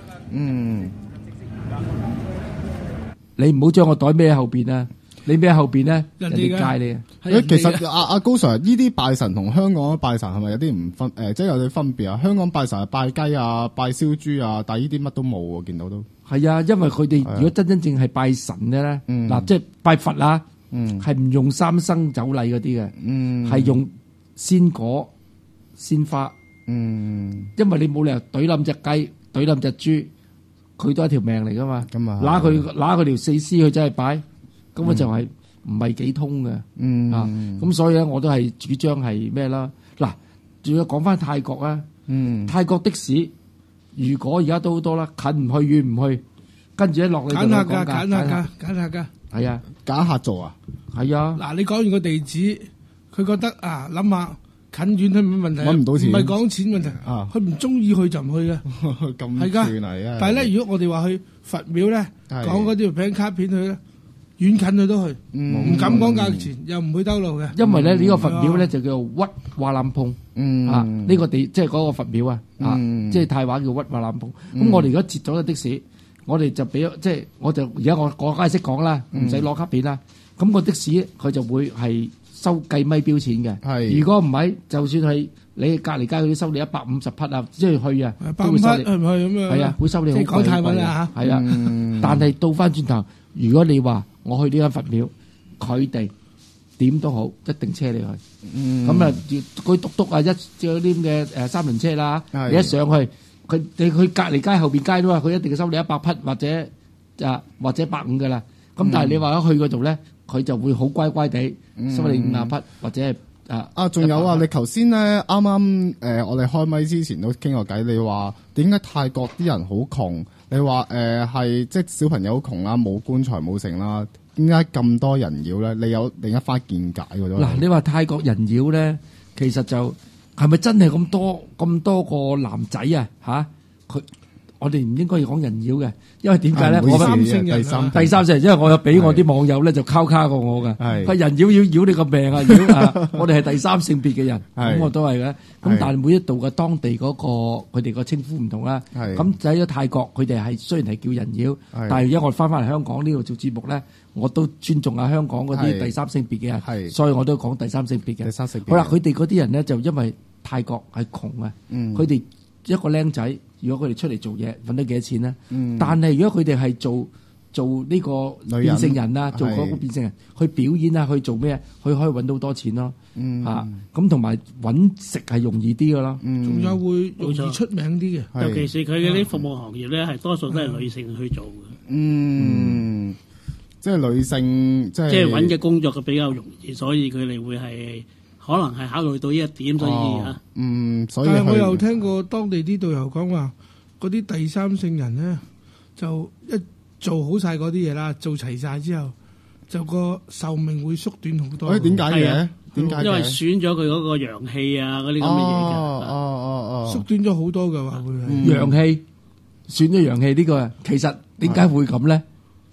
你唔好將個袋孭喺後邊啊！你孭喺後邊咧，人哋戒你啊！ 其實阿高 Sir 呢啲拜神同香港拜神係咪有啲唔分？即係有啲分別啊？香港拜神係拜雞啊、拜燒豬啊，但係呢啲乜都冇喎，見到都係啊！因為佢哋如果真正係拜神嘅咧，嗱，即係拜佛啊，係唔用三牲酒禮嗰啲嘅，係用鮮果、鮮花。因為你冇理由懟冧隻雞、懟冧隻豬，佢都係條命嚟噶嘛。揦佢條死屍去真係擺。咁啊就係唔係幾通嘅，咁所以咧我都係主張係咩啦？嗱，仲要講翻泰國啊，泰國的士如果而家都好多啦，近唔去遠唔去，跟住一落嚟就講價， 揀下㗎， 係啊， 揀客做啊， 係啊。 嗱，你講完個地址，佢覺得啊諗下近遠都冇問題， 揾唔到錢， 唔係講錢問題，佢唔中意去就唔去嘅，係㗎。但係咧，如果我哋話去佛廟咧，講嗰啲餅卡片去咧。遠近佢都去，唔敢講價錢，又唔會兜路嘅。 因為咧呢個佛廟咧就叫做屈華南蓬，呢個地即係嗰個佛廟啊，即係泰話叫屈華南蓬。咁我哋如果截咗的士，我哋就俾即係我就而家我梗係識講啦，唔使攞卡片啦。咁個的士佢就會係收計咪標錢嘅。如果唔係，就算係你隔離街嗰啲收你150匹啊，即係去啊，都會收你。 係唔係咁樣？ 係啊，會收你好貴。 講泰文啊嚇。 係啊，但係倒翻轉頭，如果你話我去呢間佛廟，佢哋點都好，一定車你去。咁啊，佢篤篤啊，一嗰啲咁嘅3輪車啦，你一上去，你去隔離街後邊街都話，佢一定收你100匹或者150㗎啦。咁但係你話去嗰度咧，佢就會好乖乖地收你50匹或者係仲有啊！你頭先咧啱啱我哋開咪之前都傾過偈，你話點解泰國啲人好窮？你話係即係小朋友好窮啦，冇棺材冇剩啦，點解咁多人妖咧？你有另一番見解喎都。 嗱，你話泰國人妖咧，其實就係咪真係咁多個男仔啊？嚇佢。我哋唔應該要講人妖嘅，因為點解咧？我第三性人，因為我有俾我啲網友咧就交卡過我嘅，佢人妖妖你個命啊！妖啊！我哋係第三性別嘅人，咁我都係嘅。咁但係每一度嘅當地嗰個佢哋個稱呼唔同啦。咁喺咗泰國，佢哋係雖然係叫人妖，但係而家我翻嚟香港呢度做節目咧，我都尊重下香港嗰啲第三性別嘅人，所以我都講第三性別嘅。好啦，佢哋嗰啲人咧就因為泰國係窮啊，佢哋一個僆仔。如果佢哋出嚟做嘢，揾得幾多錢咧？但係如果佢哋係做呢個變性人啊，做嗰個變性人去表演啊，去做咩？佢可以揾到好多錢咯。咁同埋揾食係容易啲噶咯。 仲有會容易出名啲嘅， 尤其是佢嘅啲服務行業咧，係多數都係女性去做嘅。 即係女性，即係揾嘅工作嘅比較容易，所以佢哋會係。可能係考慮到呢一點，所以嚇。 所以但係我又聽過當地啲導遊講話，嗰啲第三性人咧，就一做好晒嗰啲嘢啦，做齊晒之後，就個壽命會縮短好多。 點解嘅？點解？ 因為損咗佢嗰個陽氣啊，嗰啲咁嘅嘢嘅。 縮短咗好多嘅話會係。 陽氣損咗陽氣呢個，其實點解會咁咧？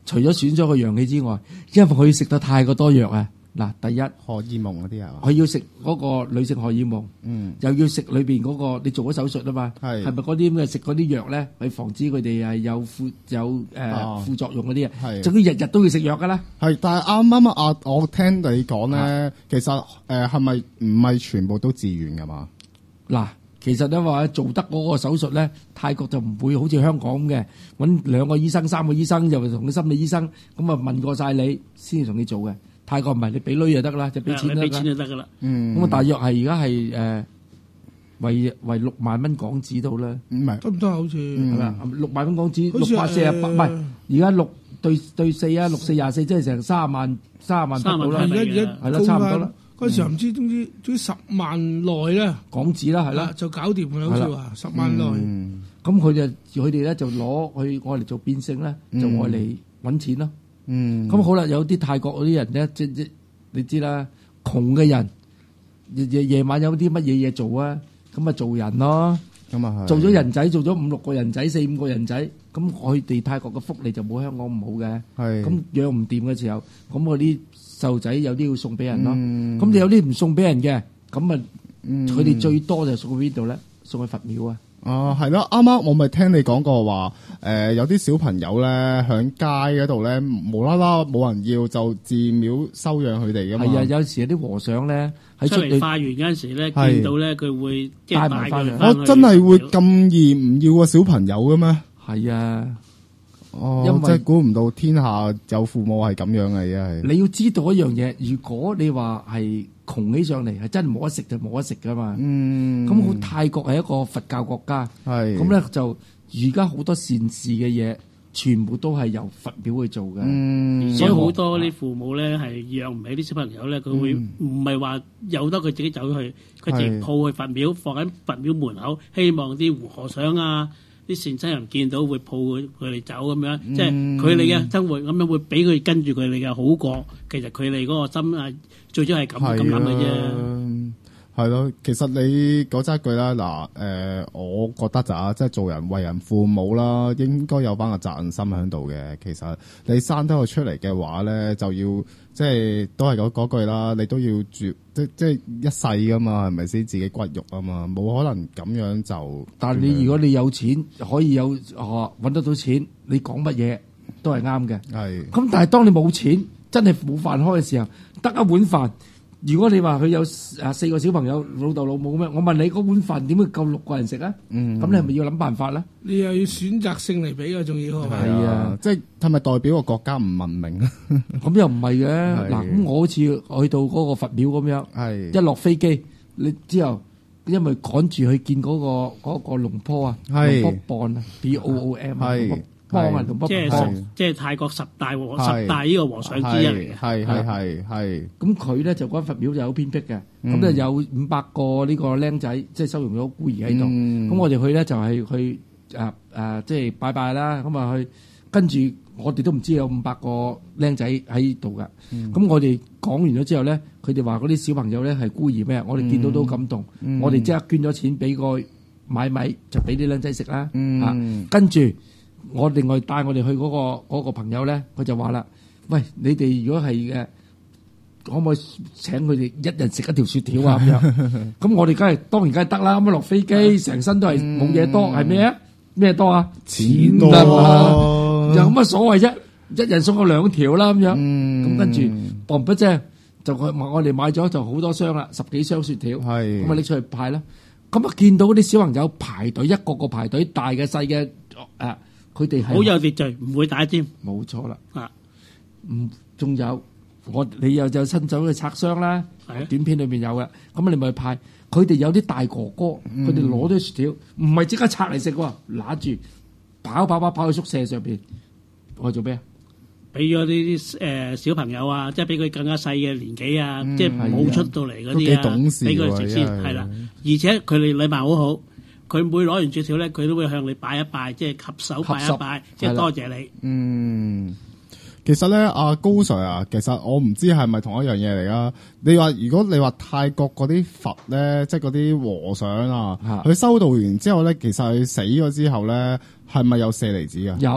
除咗損咗個陽氣之外，因為佢食得太過多藥啊。嗱，第一荷爾蒙嗰啲係嘛？ 佢要食嗰個女性荷爾蒙，又要食裏邊嗰個你做咗手術啊嘛，係咪嗰啲咁嘅食嗰啲藥咧，去防止佢哋係有副作用嗰啲啊？總之日日都要食藥噶啦。 係，但係啱啱啊，我聽你講咧，其實係咪唔係全部都自願噶嘛？ 嗱。其實咧話做得嗰個手術咧，泰國就唔會好似香港咁嘅，揾2個醫生、3個醫生，又同個心理醫生咁啊問過晒你先至同你做嘅。泰國唔係你俾女就得啦，就俾錢就得噶啦。 咁啊，大約係而家係為6萬蚊港紙到啦。 唔係得唔得？好似係咪6萬蚊港紙，648唔係而家6對4啊，6、4、24，即係成30萬到啦。 而家係啦，差唔多啦。 嗰時候唔知總之10萬內啦， 港紙啦，係啦， 就搞掂㗎啦，好似話10萬內。 咁佢哋咧就攞去我嚟做變性咧，就我嚟揾錢咯。咁好啦，有啲泰國嗰啲人咧，即你知啦，窮嘅人夜晚有啲乜嘢嘢做啊？咁啊做人咯， 咁啊做咗人仔，做咗5、6個人仔、4、5個人仔，咁佢哋泰國嘅福利就冇香港咁好嘅。係咁養唔掂嘅時候，咁嗰啲細路仔有啲要送俾人咯。咁你有啲唔送俾人嘅，咁啊佢哋最多就送去邊度咧？送去佛廟啊！ 哦，係咯，啱啱我咪聽你講過話，有啲小朋友咧響街嗰度咧，無啦啦冇人要就寺廟收養佢哋噶嘛。 係啊，有時有啲和尚咧喺出嚟化緣嗰陣時咧，見到咧佢會即係帶佢翻去。 我真係會咁易唔要個小朋友嘅咩？ 係啊。 哦，因為真係估唔到天下有父母係咁樣嘅，真係。 你要知道一樣嘢，如果你話係窮起上嚟，係真係冇得食就冇得食噶嘛。咁泰國係一個佛教國家，咁咧就而家好多善事嘅嘢，全部都係由佛廟去做嘅。 所以好多啲父母咧係養唔起啲小朋友咧，佢會唔係話由得佢自己走去，佢直接抱去佛廟，放喺佛廟門口，希望啲和尚啊。啲善親人見到會抱佢哋走咁樣，即係佢哋嘅生活咁樣會俾佢跟住佢哋嘅好過。其實佢哋嗰個心啊，最終係咁諗嘅啫。 係咯，其實你講真一句啦，嗱，我覺得即係做人為人父母啦，應該有翻個責任心喺度嘅。其實你生得佢出嚟嘅話咧，就要即係都係嗰句啦，你都要住即係一世噶嘛，係咪先？自己骨肉啊嘛，冇可能咁樣就。 但係你如果你有錢，可以有揾得到錢，你講乜嘢都係啱嘅。係。咁但係當你冇錢，真係冇飯開嘅時候，得一碗飯。如果你話佢有4個小朋友，老豆老母咁樣，我問你嗰碗飯點會夠6個人食啊？咁你係咪要諗辦法咧？ 你又要選擇性嚟俾嘅，仲要係啊，即係咪代表個國家唔文明啊？ 咁又唔係嘅。嗱，咁我好似去到嗰個佛廟咁樣，一落飛機，你之後因為趕住去見嗰個龍婆啊，龍婆磅啊 ，BOOM。 即係泰國10大呢個和尚之一嚟嘅， 係。 咁佢咧就嗰佛廟就好偏僻嘅，咁咧有500個呢個僆仔，即係收容咗孤兒喺度。咁我哋去咧就係去即係拜拜啦。咁啊去跟住我哋都唔知有500個僆仔喺度噶。咁我哋講完咗之後咧，佢哋話嗰啲小朋友咧係孤兒咩？我哋見到都感動，我哋即刻捐咗錢俾個買米，就俾啲僆仔食啦。跟住。我另外帶我哋去嗰個朋友咧，佢就話啦：喂，你哋如果係嘅，可唔可以請佢哋一人食一條雪條啊？咁樣，咁我哋當然梗係得啦。咁落飛機，成身都係冇嘢多，係咩啊？咩多啊？錢多啊！有乜所謂啫？一人送我2條啦，咁樣。咁跟住，嘣不啫，就我哋買咗就好多箱啦，10幾箱雪條。咁啊拎出去派啦。咁啊見到嗰啲小朋友排隊，一個個排隊，大嘅細嘅佢哋係好有秩序，唔會打尖。 冇錯啦。仲有你又親手去拆箱啦，短片裏面有嘅。咁你咪去派。佢哋有啲大哥哥，佢哋攞咗雪條，唔係即刻拆嚟食喎，揦住跑去宿舍上邊。我做咩啊？ 俾咗啲小朋友啊，即係俾佢更加細嘅年紀啊，即係冇出到嚟嗰啲啊，俾佢食先，係啦。而且佢哋禮貌好好。佢每攞完雪條咧，佢都會向你拜一拜，即係合手拜一拜，即係多謝你。 其實咧，阿高 Sir 啊，其實我唔知係咪同一樣嘢嚟啊。如果你話泰國嗰啲佛咧，即係嗰啲和尚啊，佢修道完之後咧，其實佢死咗之後咧，係咪有舍利子啊？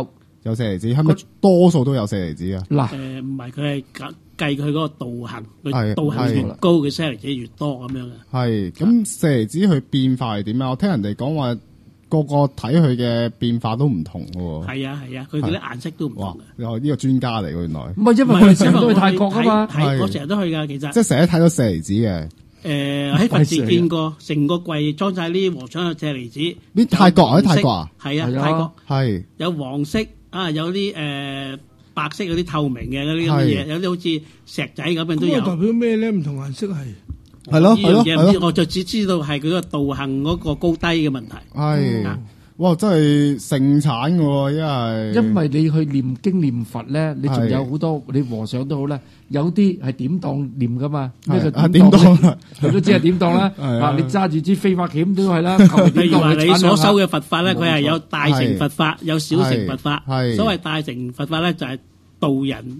有舍利子，係咪多數都有舍利子啊？ 唔係，佢係計佢嗰個道行，佢係道行越高嘅舍利子越多咁樣嘅。 係咁舍利子佢變化係點啊？我聽人哋講話個個睇佢嘅變化都唔同嘅喎。 係啊，佢啲顏色都唔同嘅。 呢個專家嚟嘅原來。 唔係因為我哋成日都去泰國啊嘛， 我成日都去㗎，其實。 即係成日睇到舍利子嘅。 喺佛寺見過，成個櫃裝晒呢啲和尚嘅舍利子。 啲泰國喺泰國啊？ 係啊，泰國係有黃色啊，有啲白色嗰啲透明嘅嗰啲咁嘅嘢，有啲好似石仔咁樣都有。 咁代表咩咧？唔同顏色係咯， 我就只知道係佢個道行嗰個高低嘅問題。 係。哇！真係盛產嘅喎， 因為你去念經念佛咧，你仲有好多你和尚都好咧，有啲係點當念噶嘛？咩叫點當？佢都知係點當啦。你揸住支飛髮鉗都係啦。 譬如話你所修嘅佛法咧，佢係有大乘佛法，有小乘佛法。所謂大乘佛法咧，就係導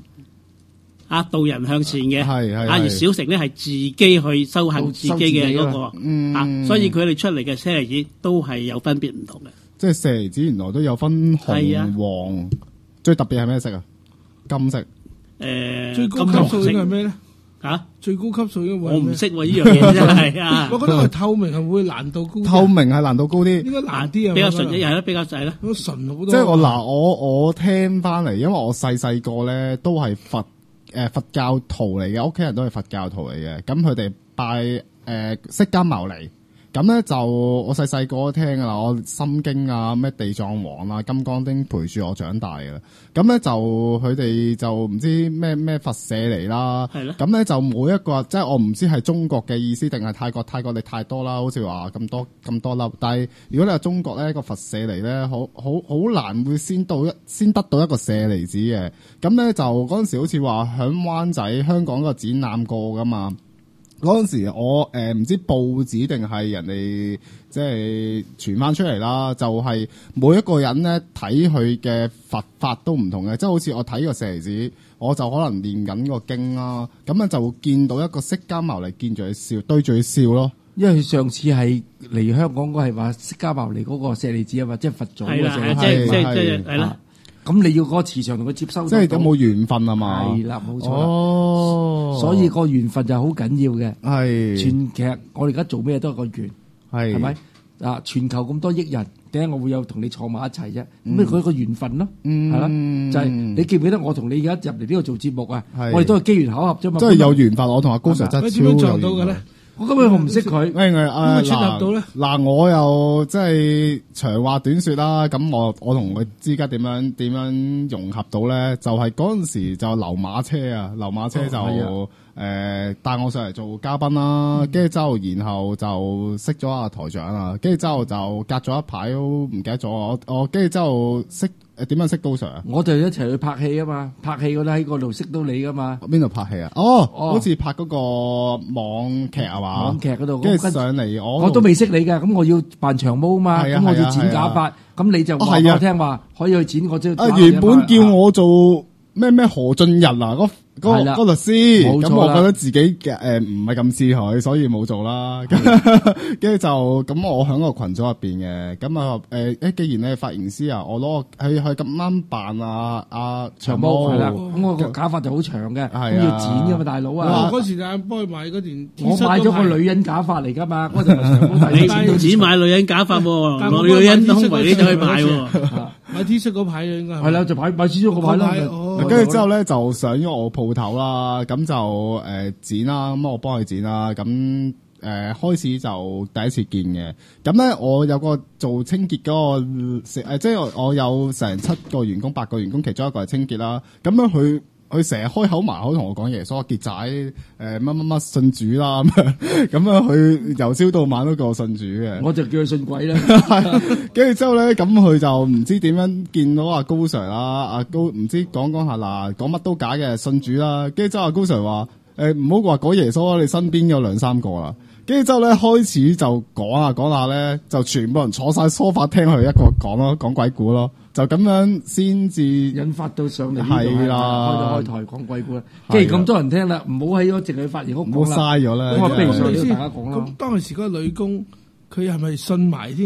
人向前嘅。而小乘咧係自己去修行自己嘅嗰個。所以佢哋出嚟嘅舍利子都係有分別唔同嘅。 即係舍利子原來都有分紅、黃，最特別係咩色啊？金色。 最高級數應該係咩咧？最高級數應該我唔識喎，呢樣嘢真係啊！ 我覺得佢透明係會難度高。 透明係難度高啲， 應該難啲啊！ 比較純一係咯，比較細咯。 純好多。 即係我聽翻嚟，因為我細個咧都係佛教徒嚟嘅，屋企人都係佛教徒嚟嘅，咁佢哋拜釋迦牟尼。咁咧就我細個都聽㗎啦，我心經啊、咩地藏王啊、金剛經陪住我長大嘅。咁咧就佢哋就唔知咩佛舍利啦。係咯。咁咧就每一個即係我唔知係中國嘅意思定係泰國你太多啦，好似話咁多粒。但係如果你係中國咧，個佛舍利咧，好難會先得到一個舍利子嘅。咁咧就嗰陣時好似話響灣仔香港個展覽過㗎嘛。嗰陣時我唔知報紙定係人哋即係傳翻出嚟啦，就係每一個人咧睇佢嘅佛法都唔同嘅，即係好似我睇個舍利子，我就可能念緊個經啦，咁樣就見到一個釋迦牟尼見住佢笑，對住佢笑咯。 因為佢上次係嚟香港嗰係話釋迦牟尼嗰個舍利子啊嘛，即係佛祖嘅舍利子， 即係啦。 咁你要嗰個磁場同佢接收， 即係有冇緣分啊嘛？ 係啦，冇錯啦。所以個緣分就好緊要嘅。係全其實我哋而家做咩都係個緣，係咪啊？全球咁多億人，點解我會有同你坐埋一齊啫？咁佢個緣分咯，係啦，就係你記唔記得我同你而家入嚟呢度做節目啊？我哋都係機緣巧合啫嘛。 即係有緣分，我同阿高 Sir 真係超有緣分。你點樣撞到嘅咧？ 我根本我唔識佢， 點樣撮合到咧？ 嗱，我又即係長話短說啦。咁我同佢之間點樣融合到咧？就係嗰陣時就溜馬車啊，溜馬車就帶我上嚟做嘉賓啦。跟住之後，然後就識咗阿台長啊。跟住之後就隔咗一排都唔記得咗我跟住之後識。點樣識高 Sir 啊？ 我哋一齊去拍戲啊嘛，拍戲我都喺嗰度識到你噶嘛。 邊度拍戲啊？好似拍嗰個網劇係嘛？網劇嗰度， 跟住上嚟我都未識你㗎，咁我要扮長毛嘛，咁我要剪假髮，咁你就話我聽話可以去剪我原本叫我做咩何俊仁啊？嗰律師，咁我覺得自己嘅唔係咁似佢，所以冇做啦。跟住就咁，我喺個群組入邊嘅，咁啊既然你係髮型師啊，我攞去咁啱扮阿長毛係啦，咁我個假髮就好長嘅，咁要剪噶嘛，大佬啊！ 嗰時間幫佢買嗰件， 我買咗個女人假髮嚟噶嘛，嗰陣長毛你只買女人假髮喎，女人胸圍你就去買喎。 買 T 恤嗰排應該係啦，就買 T 恤嗰排啦。 跟住之後咧就上咗我鋪頭啦，咁就剪啦，咁我幫佢剪啦，咁開始就第一次見嘅。咁咧我有個做清潔嗰個即係我有成7個員工8個員工，其中一個係清潔啦。咁樣佢成日開口埋口同我講耶穌傑仔乜乜乜信主啦咁樣佢由朝到晚都叫我信主嘅， 我就叫佢信鬼啦。 跟住之後咧，咁佢就唔知點樣見到阿高 Sir 啦，阿高唔知講下嗱，講乜都假嘅信主啦。跟住之後阿高 Sir 話唔好話講耶穌啦，你身邊有2-3個啦。跟住之後咧，開始就講下咧，就全部人坐晒梳化聽佢一個講鬼故咯。就咁樣先至引發到上嚟，係啦，開台講鬼故啦。既然咁多人聽啦，唔好喺嗰淨係髮型屋講啦， 唔好嘥咗啦。 咁我不如上嚟大家講啦。 咁當時嗰個女工佢係咪信埋先？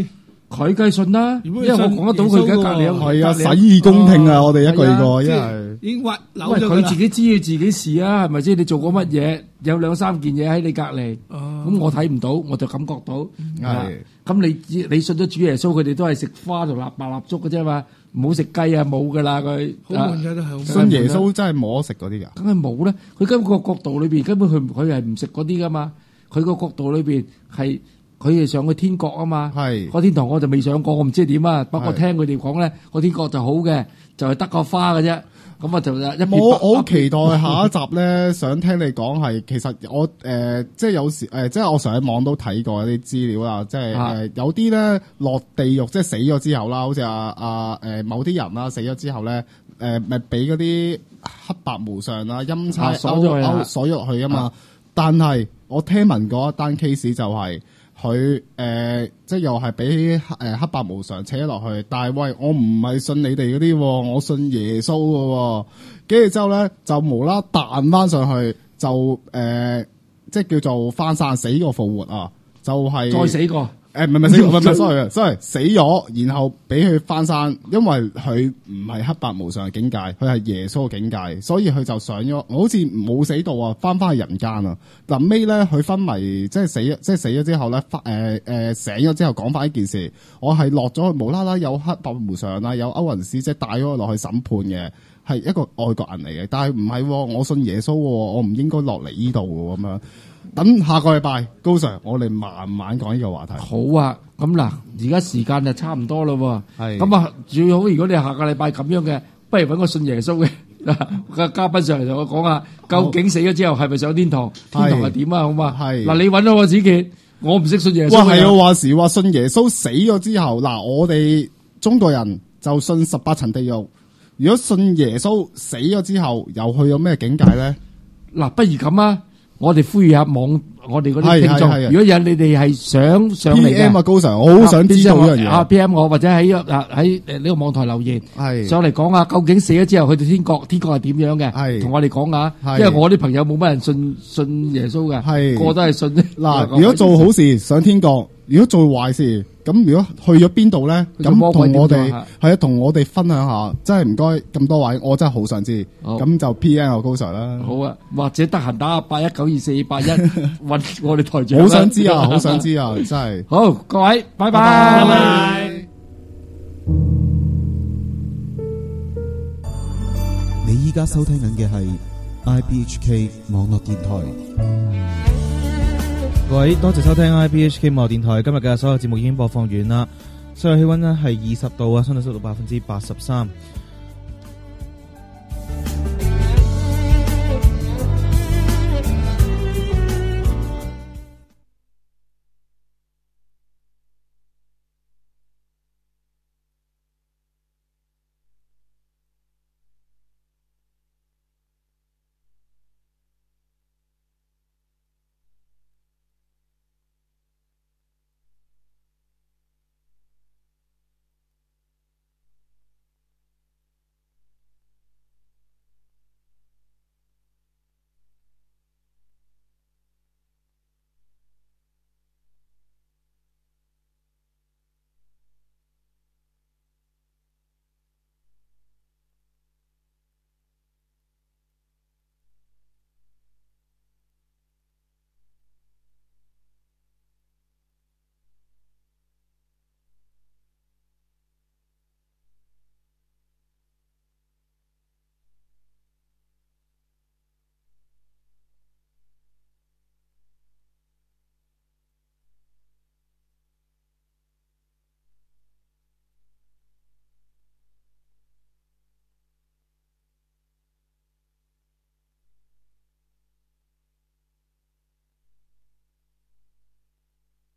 佢梗係信啦，因為我講得到佢而家隔離有係啊，洗耳恭聽啊！我哋一句個，因為已經屈扭因為咗佢自己知佢自己事啊，係咪先？你做過乜嘢？有2-3件嘢喺你隔離，咁我睇唔到，我就感覺到。係咁，你信咗主耶穌，佢哋都係食花同白蠟燭嘅啫嘛，唔好食雞啊，冇噶啦佢。 好悶嘅都係。 信耶穌真係冇得食嗰啲㗎。 梗係冇咧，佢根本個角度裏邊根本佢係唔食嗰啲噶嘛，佢個角度裏邊係。佢哋上去天國啊嘛，個天堂我就未上過，我唔知點啊。不過聽佢哋講咧，個天國就好嘅，就係得個花嘅啫。咁啊就一我好期待下一集咧，想聽你講係其實我即係有時即係我上喺網都睇過一啲資料啦，即係有啲咧落地獄即係死咗之後啦，好似某啲人啦死咗之後咧咪俾嗰啲黑白無常啊陰差鎖咗落去啊嘛。但係我聽聞嗰一單 case 就係。佢即係又係俾黑白無常扯咗落去，但係喂，我唔係信你哋嗰啲，我信耶穌嘅，跟住之後咧就無啦彈翻上去，就即係叫做翻生死過復活啊，就係再死過。 唔係死過，唔係 sorry 死咗，然後俾佢翻生，因為佢唔係黑白無常嘅境界，佢係耶穌嘅境界，所以佢就上咗，好似冇死到啊，翻去人間啊。臨尾咧，佢昏迷，即係死咗之後咧，醒咗之後講翻呢件事，我係落咗去，無啦啦有黑白無常啦，有歐雲斯即係帶咗佢落去審判嘅，係一個外國人嚟嘅，但係唔係，我信耶穌，我唔應該落嚟呢度咁樣。等下個禮拜，高 Sir，我哋慢慢講呢個話題。 好啊，咁嗱，而家時間就差唔多咯。係咁啊，最好如果你下個禮拜咁樣嘅，不如搵個信耶穌嘅個嘉賓上嚟同我講下，究竟死咗之後係咪上天堂？天堂係點啊？好嘛？係嗱，你搵到我子傑，我唔識信耶穌。 哇，係啊，話時話信耶穌死咗之後，嗱，我哋中國人就信18層地獄。如果信耶穌死咗之後，又去咗咩境界咧？ 嗱，不如咁啊！我哋呼籲下我哋嗰啲聽眾，如果有你哋係想上嚟嘅 PM 啊，高 Sir，我好想知道呢樣嘢。 PM 我或者喺呢個網台留言，上嚟講下究竟死咗之後去到天國係點樣嘅，同我哋講下。因為我啲朋友冇乜人信耶穌嘅，個個都係信。 嗱，如果做好事上天國，如果做壞事，咁如果去咗邊度咧？咁同我哋係啊，同我哋分享下，真係唔該咁多位，我真係好想知。咁就 PM 我高 Sir 啦。 好啊，或者得閒打81924281揾我哋台長。 好想知啊，好想知啊，真係。 好，各位，拜拜。 你依家收聽緊嘅係 IBHK 網絡電台。 各位，多謝收聽 IBHK 網絡電台。今日嘅所有節目已經播放完啦。室外氣溫呢係20度啊，相對濕度83%。